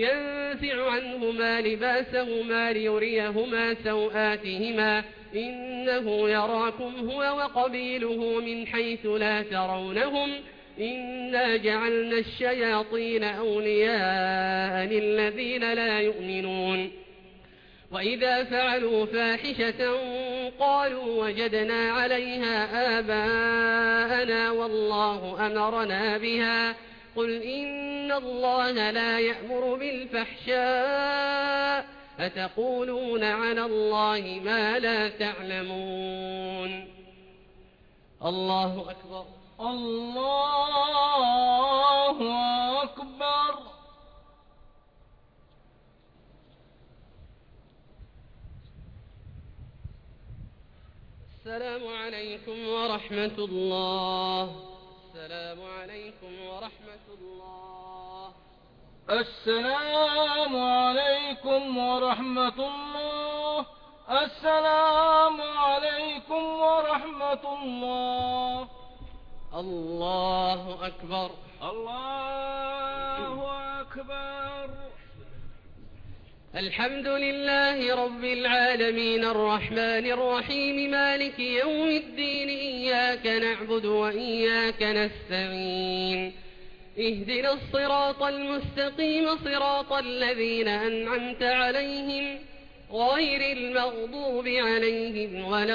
ينزع عنهما لباسهما ليريهما سوآتهما إنه يراكم هو وقبيله من حيث لا ترونهم إنا جعلنا الشياطين أولياء للذين لا يؤمنون وإذا فعلوا فاحشة قالوا وجدنا عليها آباءنا والله أمرنا بها قل إن الله لا يأمر بالفحشاء أتقولون على الله ما لا تعلمون الله أكبر الله أكبر السلام عليكم ورحمة الله. السلام عليكم ورحمة الله. السلام عليكم ورحمة الله. السلام عليكم ورحمة الله. الله أكبر. الله أكبر. الحمد لله رب العالمين الرحمن الرحيم مالك يوم الدين إياك نعبد وإياك نستعين اهدنا الصراط المستقيم صراط الذين أنعمت عليهم غير المغضوب عليهم ولا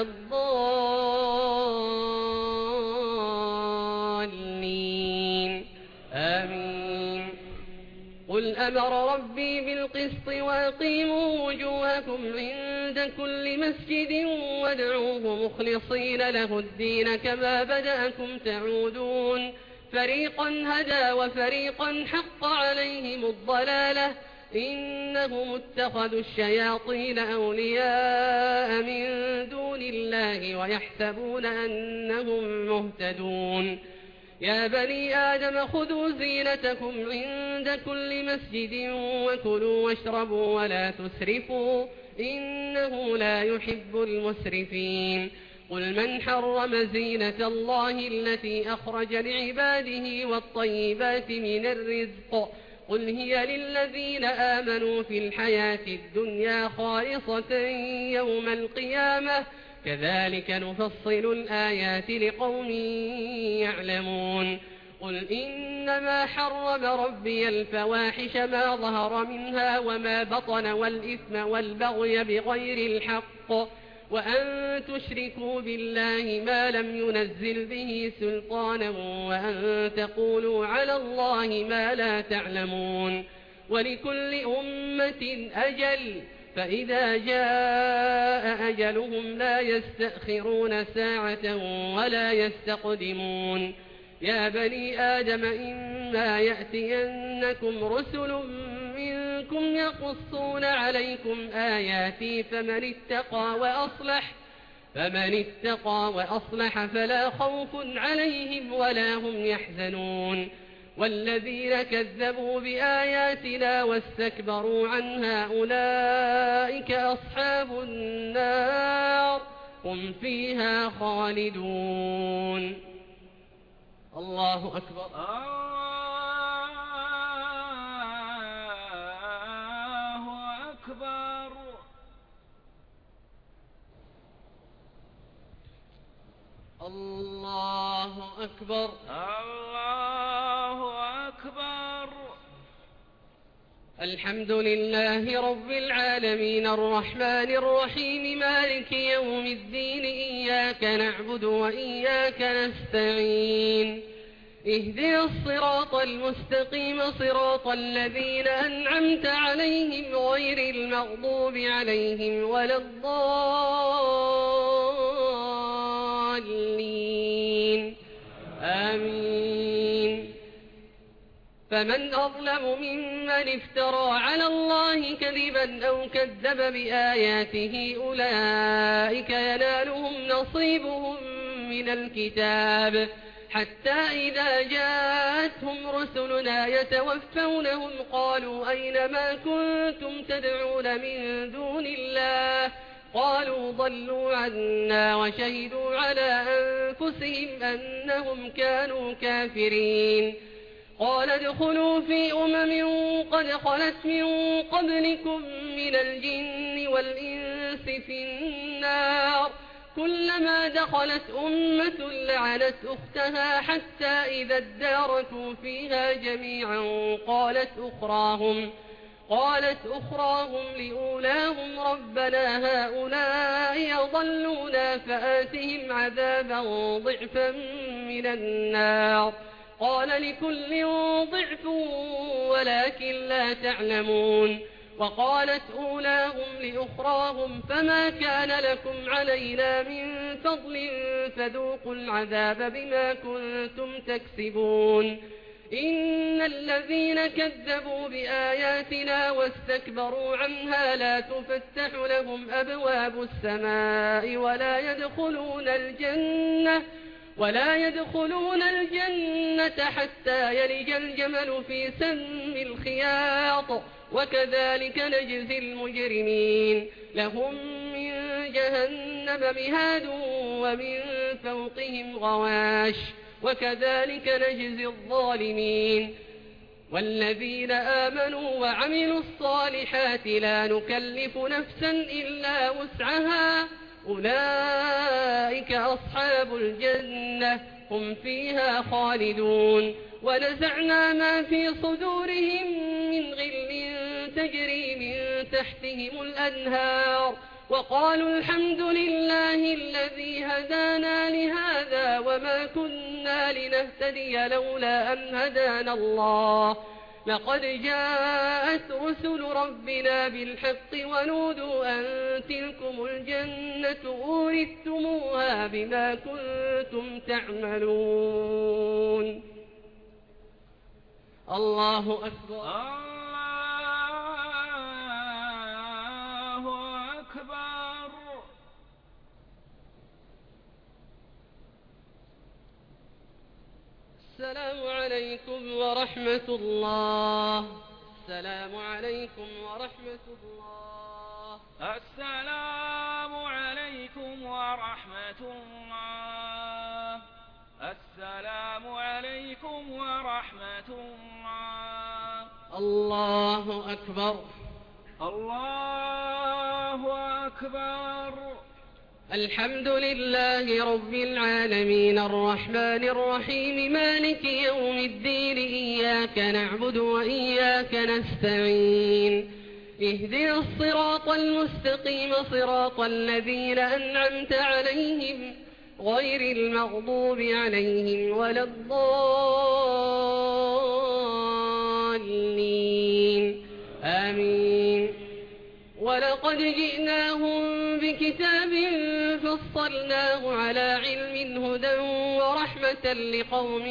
الضالين آمين. قل أمر ربي بالقسط وأقيموا وجوهكم عند كل مسجد وادعوه مخلصين له الدين كما بدأكم تعودون فريقا هدى وفريقا حق عليهم الضلالة إنهم اتخذوا الشياطين أولياء من دون الله ويحسبون أنهم مهتدون. يا بني آدم خذوا زينتكم عند كل مسجد وكلوا واشربوا ولا تسرفوا إنه لا يحب المسرفين. قل من حرم زينة الله التي أخرج لعباده والطيبات من الرزق قل هي للذين آمنوا في الحياة الدنيا خالصة يوم القيامة كذلك نفصل الآيات لقوم يعلمون. قل إنما حرم ربي الفواحش ما ظهر منها وما بطن والإثم والبغي بغير الحق وأن تشركوا بالله ما لم ينزل به سلطانا وأن تقولوا على الله ما لا تعلمون. ولكل أمة أجل فإذا جاء أجلهم لا يستأخرون ساعة ولا يستقدمون. يا بني آدم إما يأتينكم رسل منكم يقصون عليكم آياتي فمن اتقى وأصلح فمن اتقى وأصلح فلا خوف عليهم ولا هم يحزنون. والذين كذبوا بآياتنا واستكبروا عنها أولئك أصحاب النار هم فيها خالدون. الله أكبر. الله أكبر. الله أكبر. الله أكبر. الحمد لله رب العالمين الرحمن الرحيم مالك يوم الدين إياك نعبد وإياك نستعين اهدنا الصراط المستقيم صراط الذين أنعمت عليهم غير المغضوب عليهم ولا الضالين آمين. فمن أظلم ممن افترى على الله كذبا أو كذب بآياته أولئك ينالهم نصيبهم من الكتاب حتى إذا جاءتهم رسلنا يتوفونهم قالوا أين ما كنتم تدعون من دون الله قالوا ضلوا عنا وشهدوا على أنفسهم أنهم كانوا كافرين. قال ادخلوا في أمم قد خلت من قبلكم من الجن والإنس في النار كلما دخلت أمة لعنت أختها حتى إذا اداركوا فيها جميعا قالت أخراهم قالت أخراهم لأولاهم ربنا هؤلاء أضلونا فآتهم عذابا ضعفا من النار قال لكل ضعف ولكن لا تعلمون. وقالت أولاهم لأخراهم فما كان لكم علينا من فضل فذوقوا العذاب بما كنتم تكسبون. إن الذين كذبوا بآياتنا واستكبروا عنها لا تفتح لهم أبواب السماء ولا يدخلون الجنة ولا يدخلون الجنة حتى يلج الجمل في سم الخياط وكذلك نجزي المجرمين لهم من جهنم مهاد ومن فوقهم غواش وكذلك نجزي الظالمين والذين آمنوا وعملوا الصالحات لا نكلف نفسا إلا وسعها أولئك أصحاب الجنة هم فيها خالدون ونزعنا ما في صدورهم من غل تجري من تحتهم الأنهار وقالوا الحمد لله الذي هدانا لهذا وما كنا لنهتدي لولا أن هدانا الله لقد جاءت رسل ربنا بالحق ونودوا أن تلكم الجنة أورثتموها بما كنتم تعملون. الله أكبر. الله أكبر. السلام عليكم ورحمة الله. السلام عليكم ورحمة الله. السلام عليكم ورحمة الله. السلام عليكم ورحمة الله. الله أكبر. الله أكبر. الحمد لله رب العالمين الرحمن الرحيم مالك يوم الدين إياك نعبد وإياك نستعين اهدنا الصراط المستقيم صراط الذين أنعمت عليهم غير المغضوب عليهم ولا الضالين آمين. ولقد جئناهم بكتاب فصلناه على علم هدى ورحمة لقوم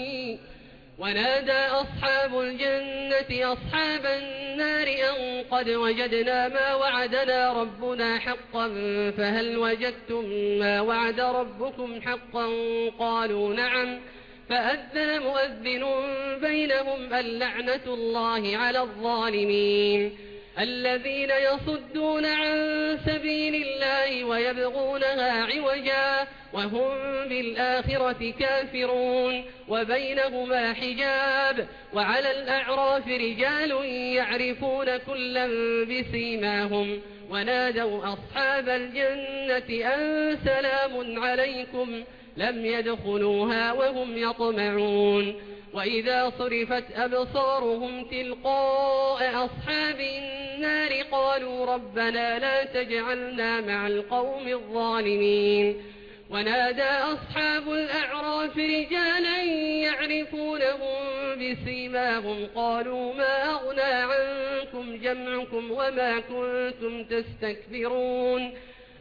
ونادى أصحاب الجنة أصحاب النار أن قد وجدنا ما وعدنا ربنا حقا فهل وجدتم ما وعد ربكم حقا قالوا نعم فأذن مؤذن بينهم اللعنة الله على الظالمين الذين يصدون عن سبيل الله ويبغونها عوجا وهم بالآخرة كافرون وبينهما حجاب وعلى الأعراف رجال يعرفون كلا بسيماهم ونادوا أصحاب الجنة أن سلام عليكم لم يدخلوها وهم يطمعون وإذا صرفت أبصارهم تلقاء أصحاب النار قالوا ربنا لا تجعلنا مع القوم الظالمين ونادى أصحاب الأعراف رجالا يعرفونهم بسيماهم قالوا ما أغنى عنكم جمعكم وما كنتم تستكبرون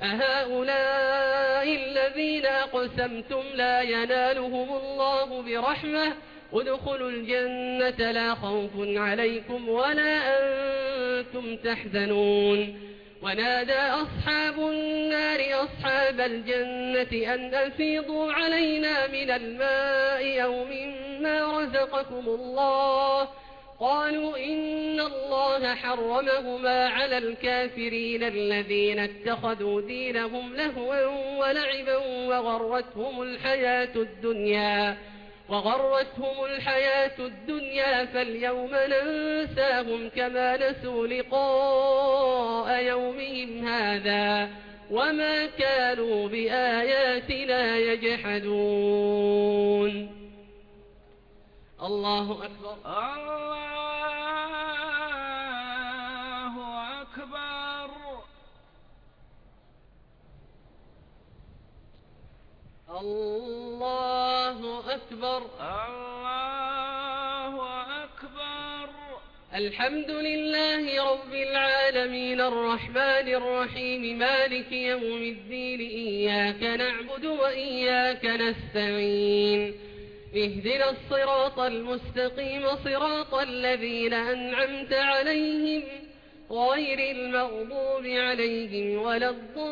أهؤلاء الذين أقسمتم لا ينالهم الله برحمة ادخلوا الجنة لا خوف عليكم ولا أنتم تحزنون ونادى أصحاب النار أصحاب الجنة أن أفيضوا علينا من الماء أو مما رزقكم الله قالوا إن الله حرمهما على الكافرين الذين اتخذوا دينهم لهوا ولعبا وغرتهم الحياة الدنيا وغرتهم الحياة الدنيا فاليوم ننساهم كما نسوا لقاء يومهم هذا وما كانوا بآياتنا يجحدون. الله أكبر. الله أكبر. الله أكبر. الله أكبر. الحمد لله رب العالمين الرحمن الرحيم مالك يوم الدين إياك نعبد وإياك نستعين اهدنا الصراط المستقيم صراط الذين أنعمت عليهم غير المغضوب عليهم ولا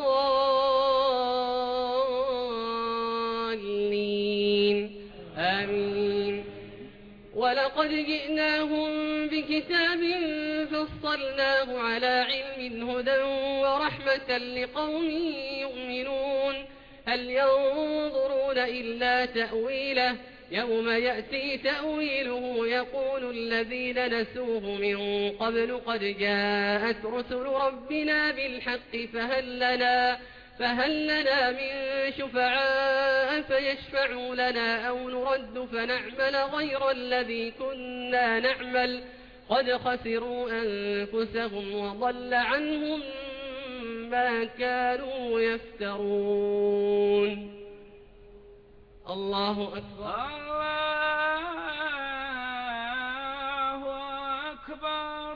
الضالين آمين. ولقد جئناهم بكتاب فصلناه على علم هدى ورحمة لقوم يؤمنون. هل ينظرون إلا تأويله يوم يأتي تأويله يقول الذين نسوه من قبل قد جاءت رسل ربنا بالحق فهل لنا, فهل لنا من شفعاء فيشفعوا لنا أو نرد فنعمل غير الذي كنا نعمل قد خسروا أنفسهم وضل عنهم ما كانوا يفترون. الله أكبر. الله أكبر.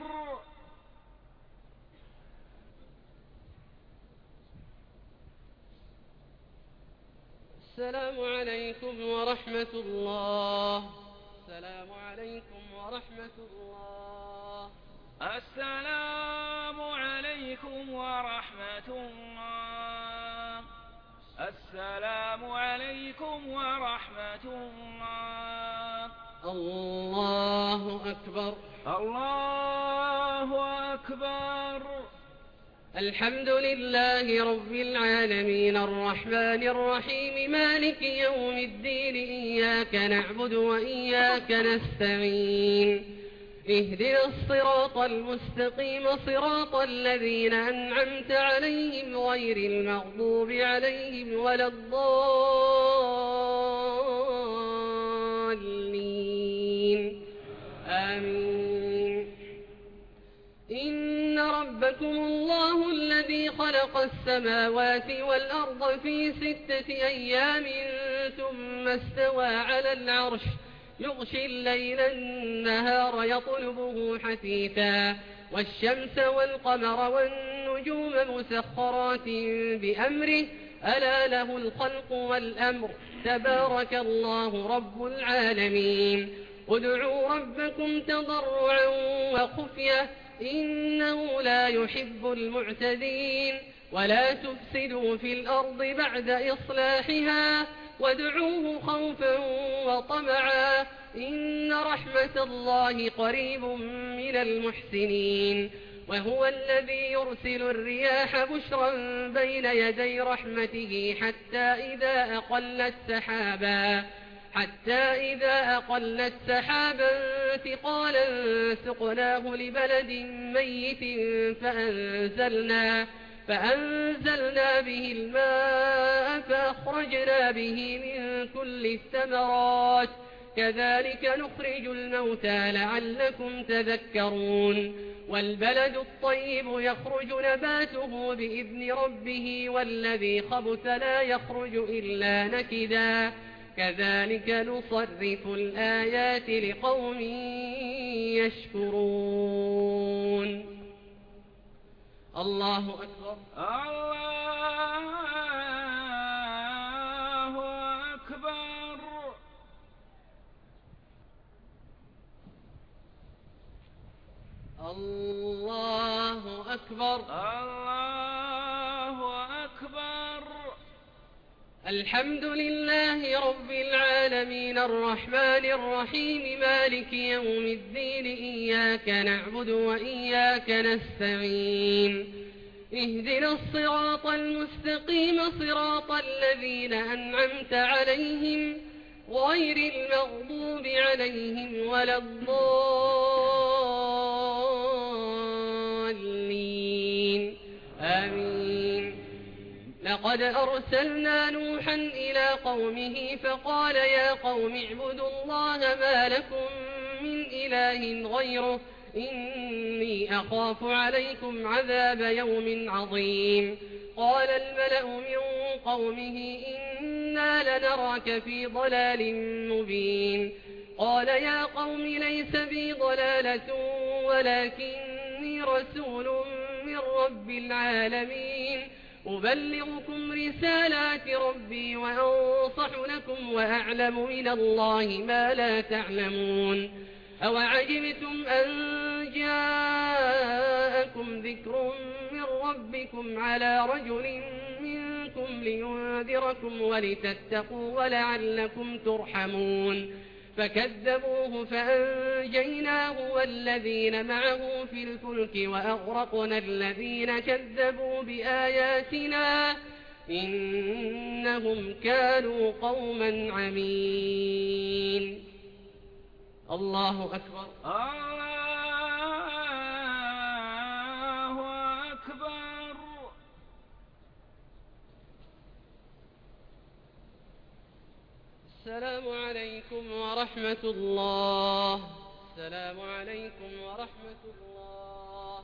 السلام عليكم ورحمة الله. السلام عليكم ورحمة الله. السلام عليكم ورحمة الله. السلام عليكم ورحمة الله. الله أكبر. الله أكبر. الحمد لله رب العالمين الرحمن الرحيم مالك يوم الدين إياك نعبد وإياك نستعين. اهدنا الصراط المستقيم صراط الذين أنعمت عليهم غير المغضوب عليهم ولا الضالين آمين. إن ربكم الله الذي خلق السماوات والأرض في ستة أيام ثم استوى على العرش يغشي الليل النهار يطلبه حثيثا والشمس والقمر والنجوم مسخرات بأمره ألا له الخلق والأمر تبارك الله رب العالمين. ادعوا ربكم تضرعا وخفية إنه لا يحب المعتدين. ولا تفسدوا في الأرض بعد إصلاحها وادعوه خوفا وطمعا إن رحمة الله قريب من المحسنين. وهو الذي يرسل الرياح بشرا بين يدي رحمته حتى إذا أقلت سحابا حتى إذا أقلت سحابا ثقالا سقناه لبلد ميت فأنزلنا فأنزلنا به الماء فأخرجنا به من كل الثمرات كذلك نخرج الموتى لعلكم تذكرون. والبلد الطيب يخرج نباته بإذن ربه والذي خبث لا يخرج إلا نكدا كذلك نصرف الآيات لقوم يشكرون. الله أكبر. الله أكبر. الله أكبر. الله أكبر. الحمد لله رب العالمين الرحمن الرحيم مالك يوم الدين إياك نعبد وإياك نستعين. اهدنا الصراط المستقيم صراط الذين أنعمت عليهم غير المغضوب عليهم ولا الضالين آمين. لقد أرسلنا نوحا إلى قومه فقال يا قوم اعبدوا الله ما لكم من إله غيره إني أخاف عليكم عذاب يوم عظيم. قال الملأ من قومه إنا لنراك في ضلال مبين. قال يا قوم ليس بي ضلالة ولكني رسول من رب العالمين أبلغكم رسالات ربي وأنصح لكم وأعلم من الله ما لا تعلمون أوعجبتم أن جاءكم ذكر من ربكم على رجل منكم لينذركم ولتتقوا ولعلكم ترحمون فكذبوه فأنجيناه والذين معه في الفلك وأغرقنا الذين كذبوا بآياتنا إنهم كانوا قوما عمين. الله أكبر. الله أكبر. السلام عليكم ورحمة الله. السلام عليكم ورحمة الله.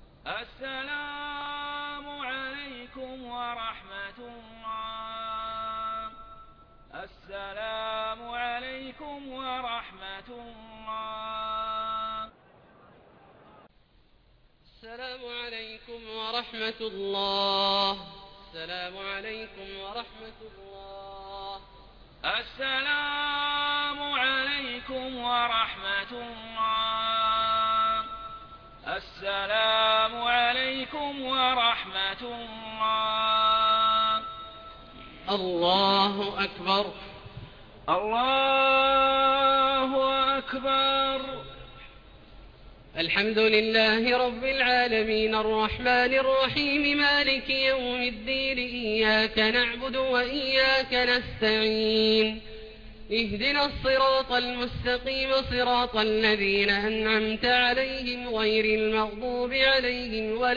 السلام عليكم ورحمة الله. السلام عليكم ورحمة الله. السلام عليكم ورحمة الله. السلام عليكم ورحمة الله. السلام عليكم ورحمة الله. السلام عليكم ورحمة الله. الله أكبر. الله أكبر. الحمد لله رب العالمين الرحمن الرحيم مالك يوم الدين إياك نعبد وإياك نستعين اهدنا الصراط المستقيم صراط الذين أنعمت عليهم غير المغضوب عليهم ولا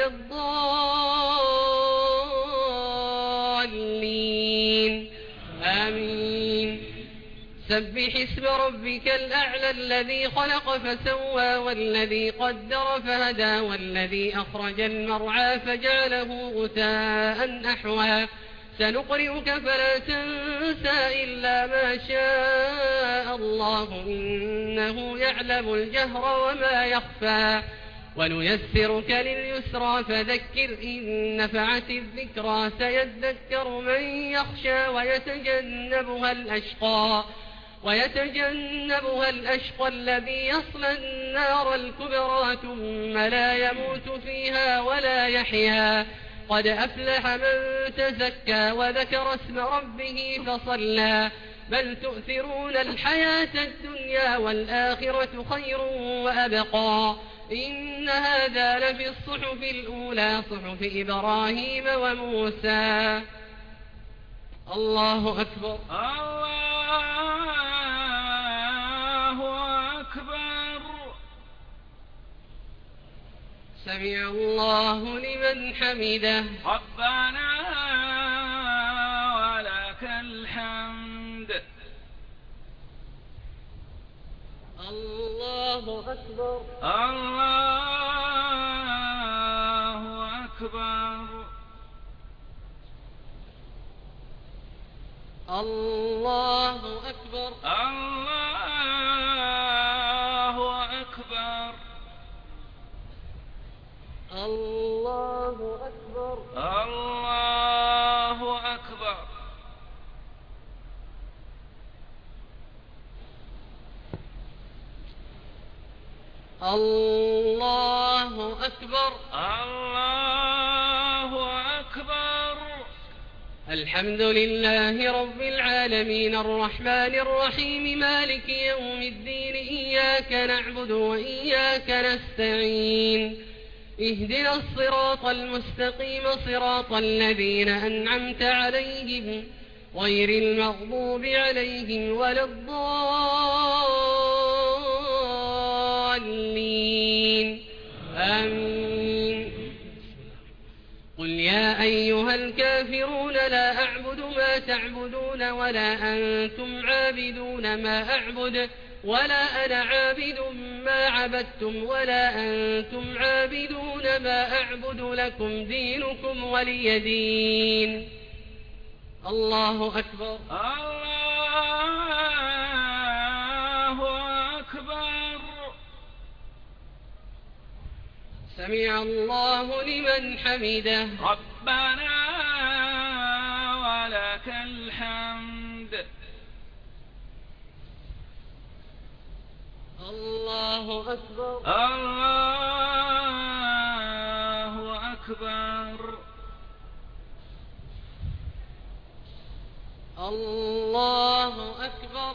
الضالين آمين. سبح اسم ربك الأعلى الذي خلق فسوى والذي قدر فهدى والذي أخرج المرعى فجعله غثاء أحوى سنقرئك فلا تنسى إلا ما شاء الله إنه يعلم الجهر وما يخفى ونيسرك لليسرى فذكر إن نفعت الذكرى سيذكر من يخشى ويتجنبها الأشقى ويتجنبها الأشقى الذي يصلى النار الكبرى ثم لا يموت فيها ولا يحيا قد أفلح من تزكى وذكر اسم ربه فصلى بل تؤثرون الحياة الدنيا والآخرة خير وأبقى إن هذا لفي الصحف الأولى صحف إبراهيم وموسى. الله أكبر. الله أكبر. سمع الله لمن حمده. ربنا ولك الحمد. الله أكبر. الله أكبر. الله أكبر. الله أكبر. الله أكبر. الله أكبر. الله أكبر. الله أكبر. الحمد لله رب العالمين الرحمن الرحيم مالك يوم الدين إياك نعبد وإياك نستعين اهدنا الصراط المستقيم صراط الذين أنعمت عليهم غير المغضوب عليهم ولا الضالين آمين. قل يا أيها الكافرون لا أعبد ما تعبدون ولا أنتم عابدون ما أعبد ولا أنا عابد ما عبدتم ولا أنتم عابدون ما أعبد لكم دينكم ولي دين. الله أكبر. الله أكبر. سمع الله لمن حمده. ربنا الله أكبر الله أكبر الله أكبر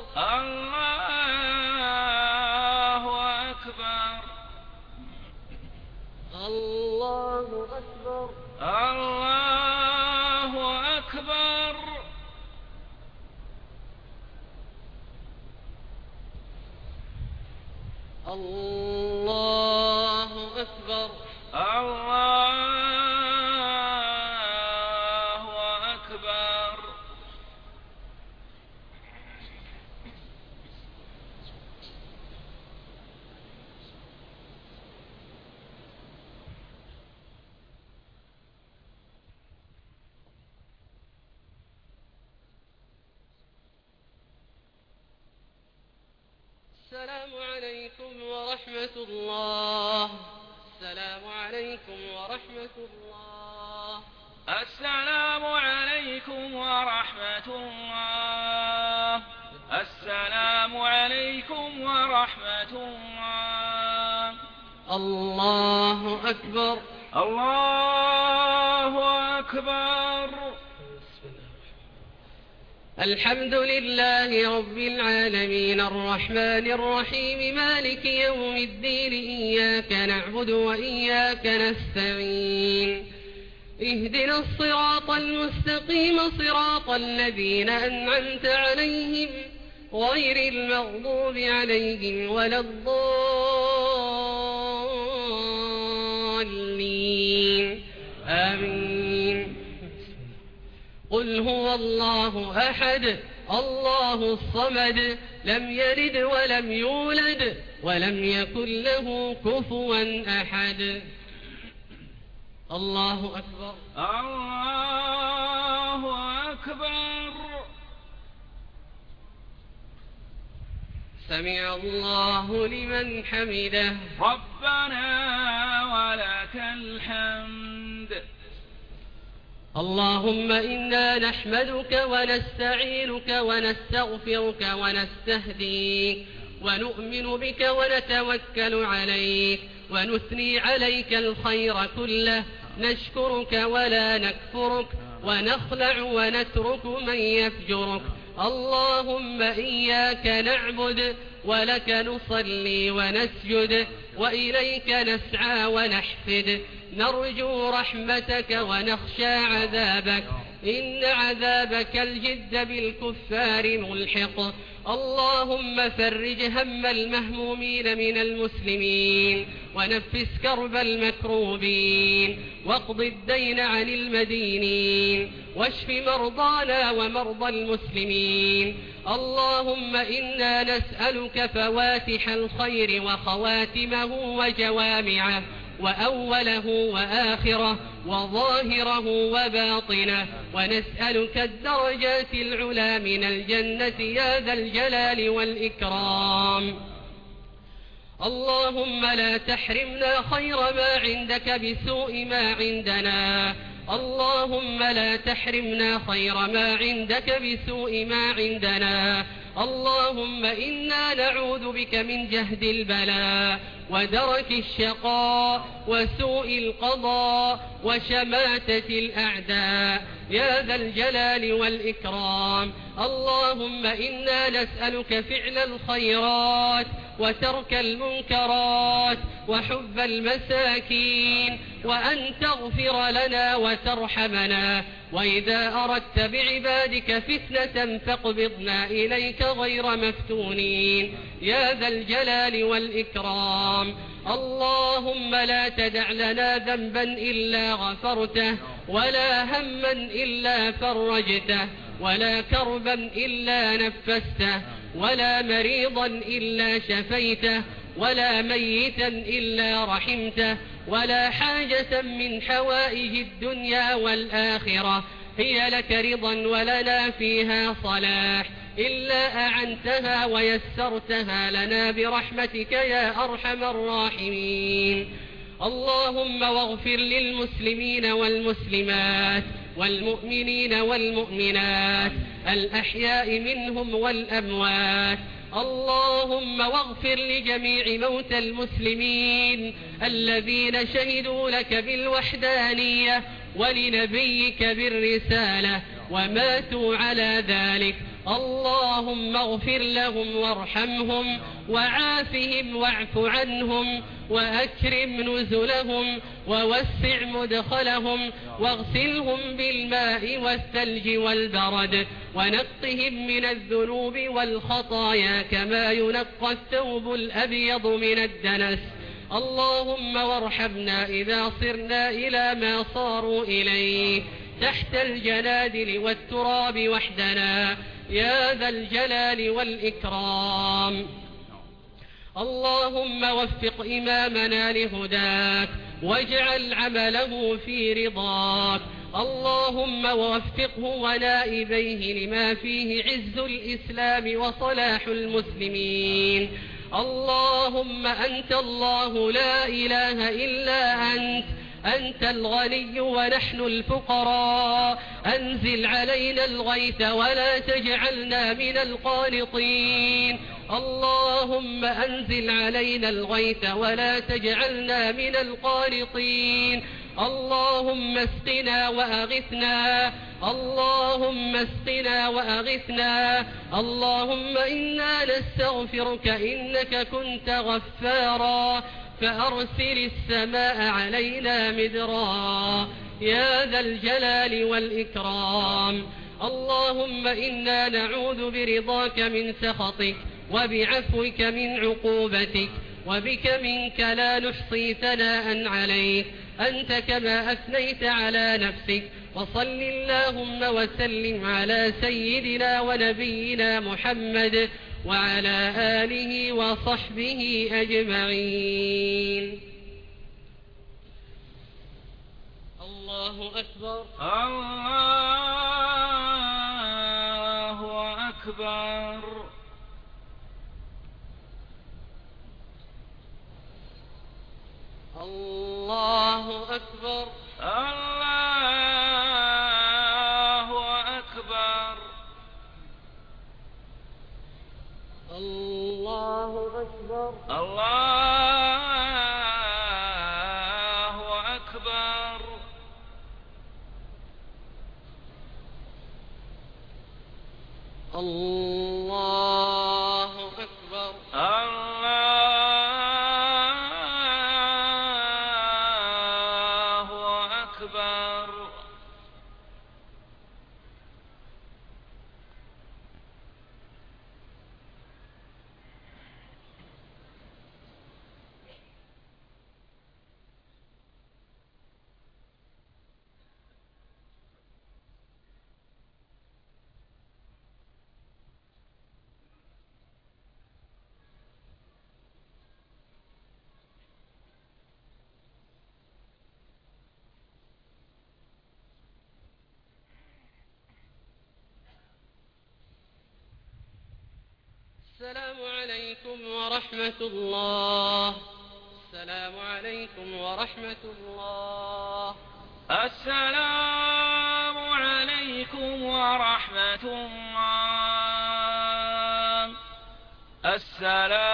الله أكبر الله أكبر الله أكبر الله أكبر الله أكبر السلام عليكم ورحمة الله السلام عليكم ورحمة الله السلام عليكم ورحمة الله السلام عليكم ورحمة الله الله أكبر الله أكبر الحمد لله رب العالمين الرحمن الرحيم مالك يوم الدين إياك نعبد وإياك نستعين اهدنا الصراط المستقيم صراط الذين أنعمت عليهم غير المغضوب عليهم ولا الضالين آمين قل هو الله أحد الله الصمد لم يلد ولم يولد ولم يكن له كفوا أحد الله أكبر الله أكبر سمع الله لمن حمده ربنا ولك الحمد اللهم إنا نحمدك ونستعينك ونستغفرك ونستهديك ونؤمن بك ونتوكل عليك ونثني عليك الخير كله نشكرك ولا نكفرك ونخلع ونترك من يفجرك اللهم إياك نعبد ولك نصلي ونسجد وإليك نسعى ونحفد نرجو رحمتك ونخشى عذابك إن عذابك الجد بالكفار ملحق اللهم فرج هم المهمومين من المسلمين ونفس كرب المكروبين واقض الدين عن المدينين واشف مرضانا ومرضى المسلمين اللهم إنا نسألك فواتح الخير وخواتمه وجوامعه وأوله وآخره وظاهره وباطنه ونسألك الدرجات العلى من الجنة يا ذا الجلال والإكرام اللهم لا تحرمنا خير ما عندك بسوء ما عندنا اللهم لا تحرمنا خير ما عندك بسوء ما عندنا اللهم إنا نعوذ بك من جهد البلاء ودرك الشقاء وسوء القضاء وشماتة الأعداء يا ذا الجلال والإكرام اللهم إنا نسألك فعل الخيرات وترك المنكرات وحب المساكين وأن تغفر لنا وترحمنا وإذا أردت بعبادك فتنة فاقبضنا إليك غير مفتونين يا ذا الجلال والإكرام اللهم لا تدع لنا ذنبا إلا غفرته ولا هما إلا فرجته ولا كربا إلا نفسته ولا مريضا إلا شفيته ولا ميتا إلا رحمته ولا حاجة من حوائج الدنيا والآخرة هي لك رضا ولنا فيها صلاح إلا أعنتها ويسرتها لنا برحمتك يا أرحم الراحمين اللهم واغفر للمسلمين والمسلمات والمؤمنين والمؤمنات الأحياء منهم والأموات اللهم واغفر لجميع موتى المسلمين الذين شهدوا لك بالوحدانية ولنبيك بالرسالة وماتوا على ذلك. اللهم اغفر لهم وارحمهم وعافهم واعف عنهم وأكرم نزلهم ووسع مدخلهم واغسلهم بالماء والثلج والبرد ونقهم من الذنوب والخطايا كما ينقى الثوب الأبيض من الدنس. اللهم وارحمنا إذا صرنا إلى ما صاروا إليه تحت الجنادل والتراب وحدنا يا ذا الجلال والإكرام. اللهم وفق إمامنا لهداك واجعل عمله في رضاك. اللهم ووفقه ونائبيه لما فيه عز الإسلام وصلاح المسلمين. اللهم أنت الله لا إله إلا أنت، أنت الغني ونحن الفقراء، أنزل علينا الغيث ولا تجعلنا من القانطين. اللهم أنزل علينا الغيث ولا تجعلنا من القانطين. اللهم اسقنا وأغثنا، اللهم اسقنا وأغثنا. اللهم إنا نستغفرك إنك كنت غفارا فأرسل السماء علينا مدرارا يا ذا الجلال والإكرام. اللهم إنا نعوذ برضاك من سخطك وبعفوك من عقوبتك وبك منك لا نحصي ثناء عليك أنت كما أثنيت على نفسك. وصل اللهم وسلم على سيدنا ونبينا محمد وعلى آله وصحبه أجمعين. الله أكبر الله أكبر. الله أكبر الله أكبر. الله أكبر الله أكبر. الله أكبر الله أكبر. السلام عليكم ورحمة الله. السلام عليكم ورحمة الله. السلام عليكم ورحمة الله. السلام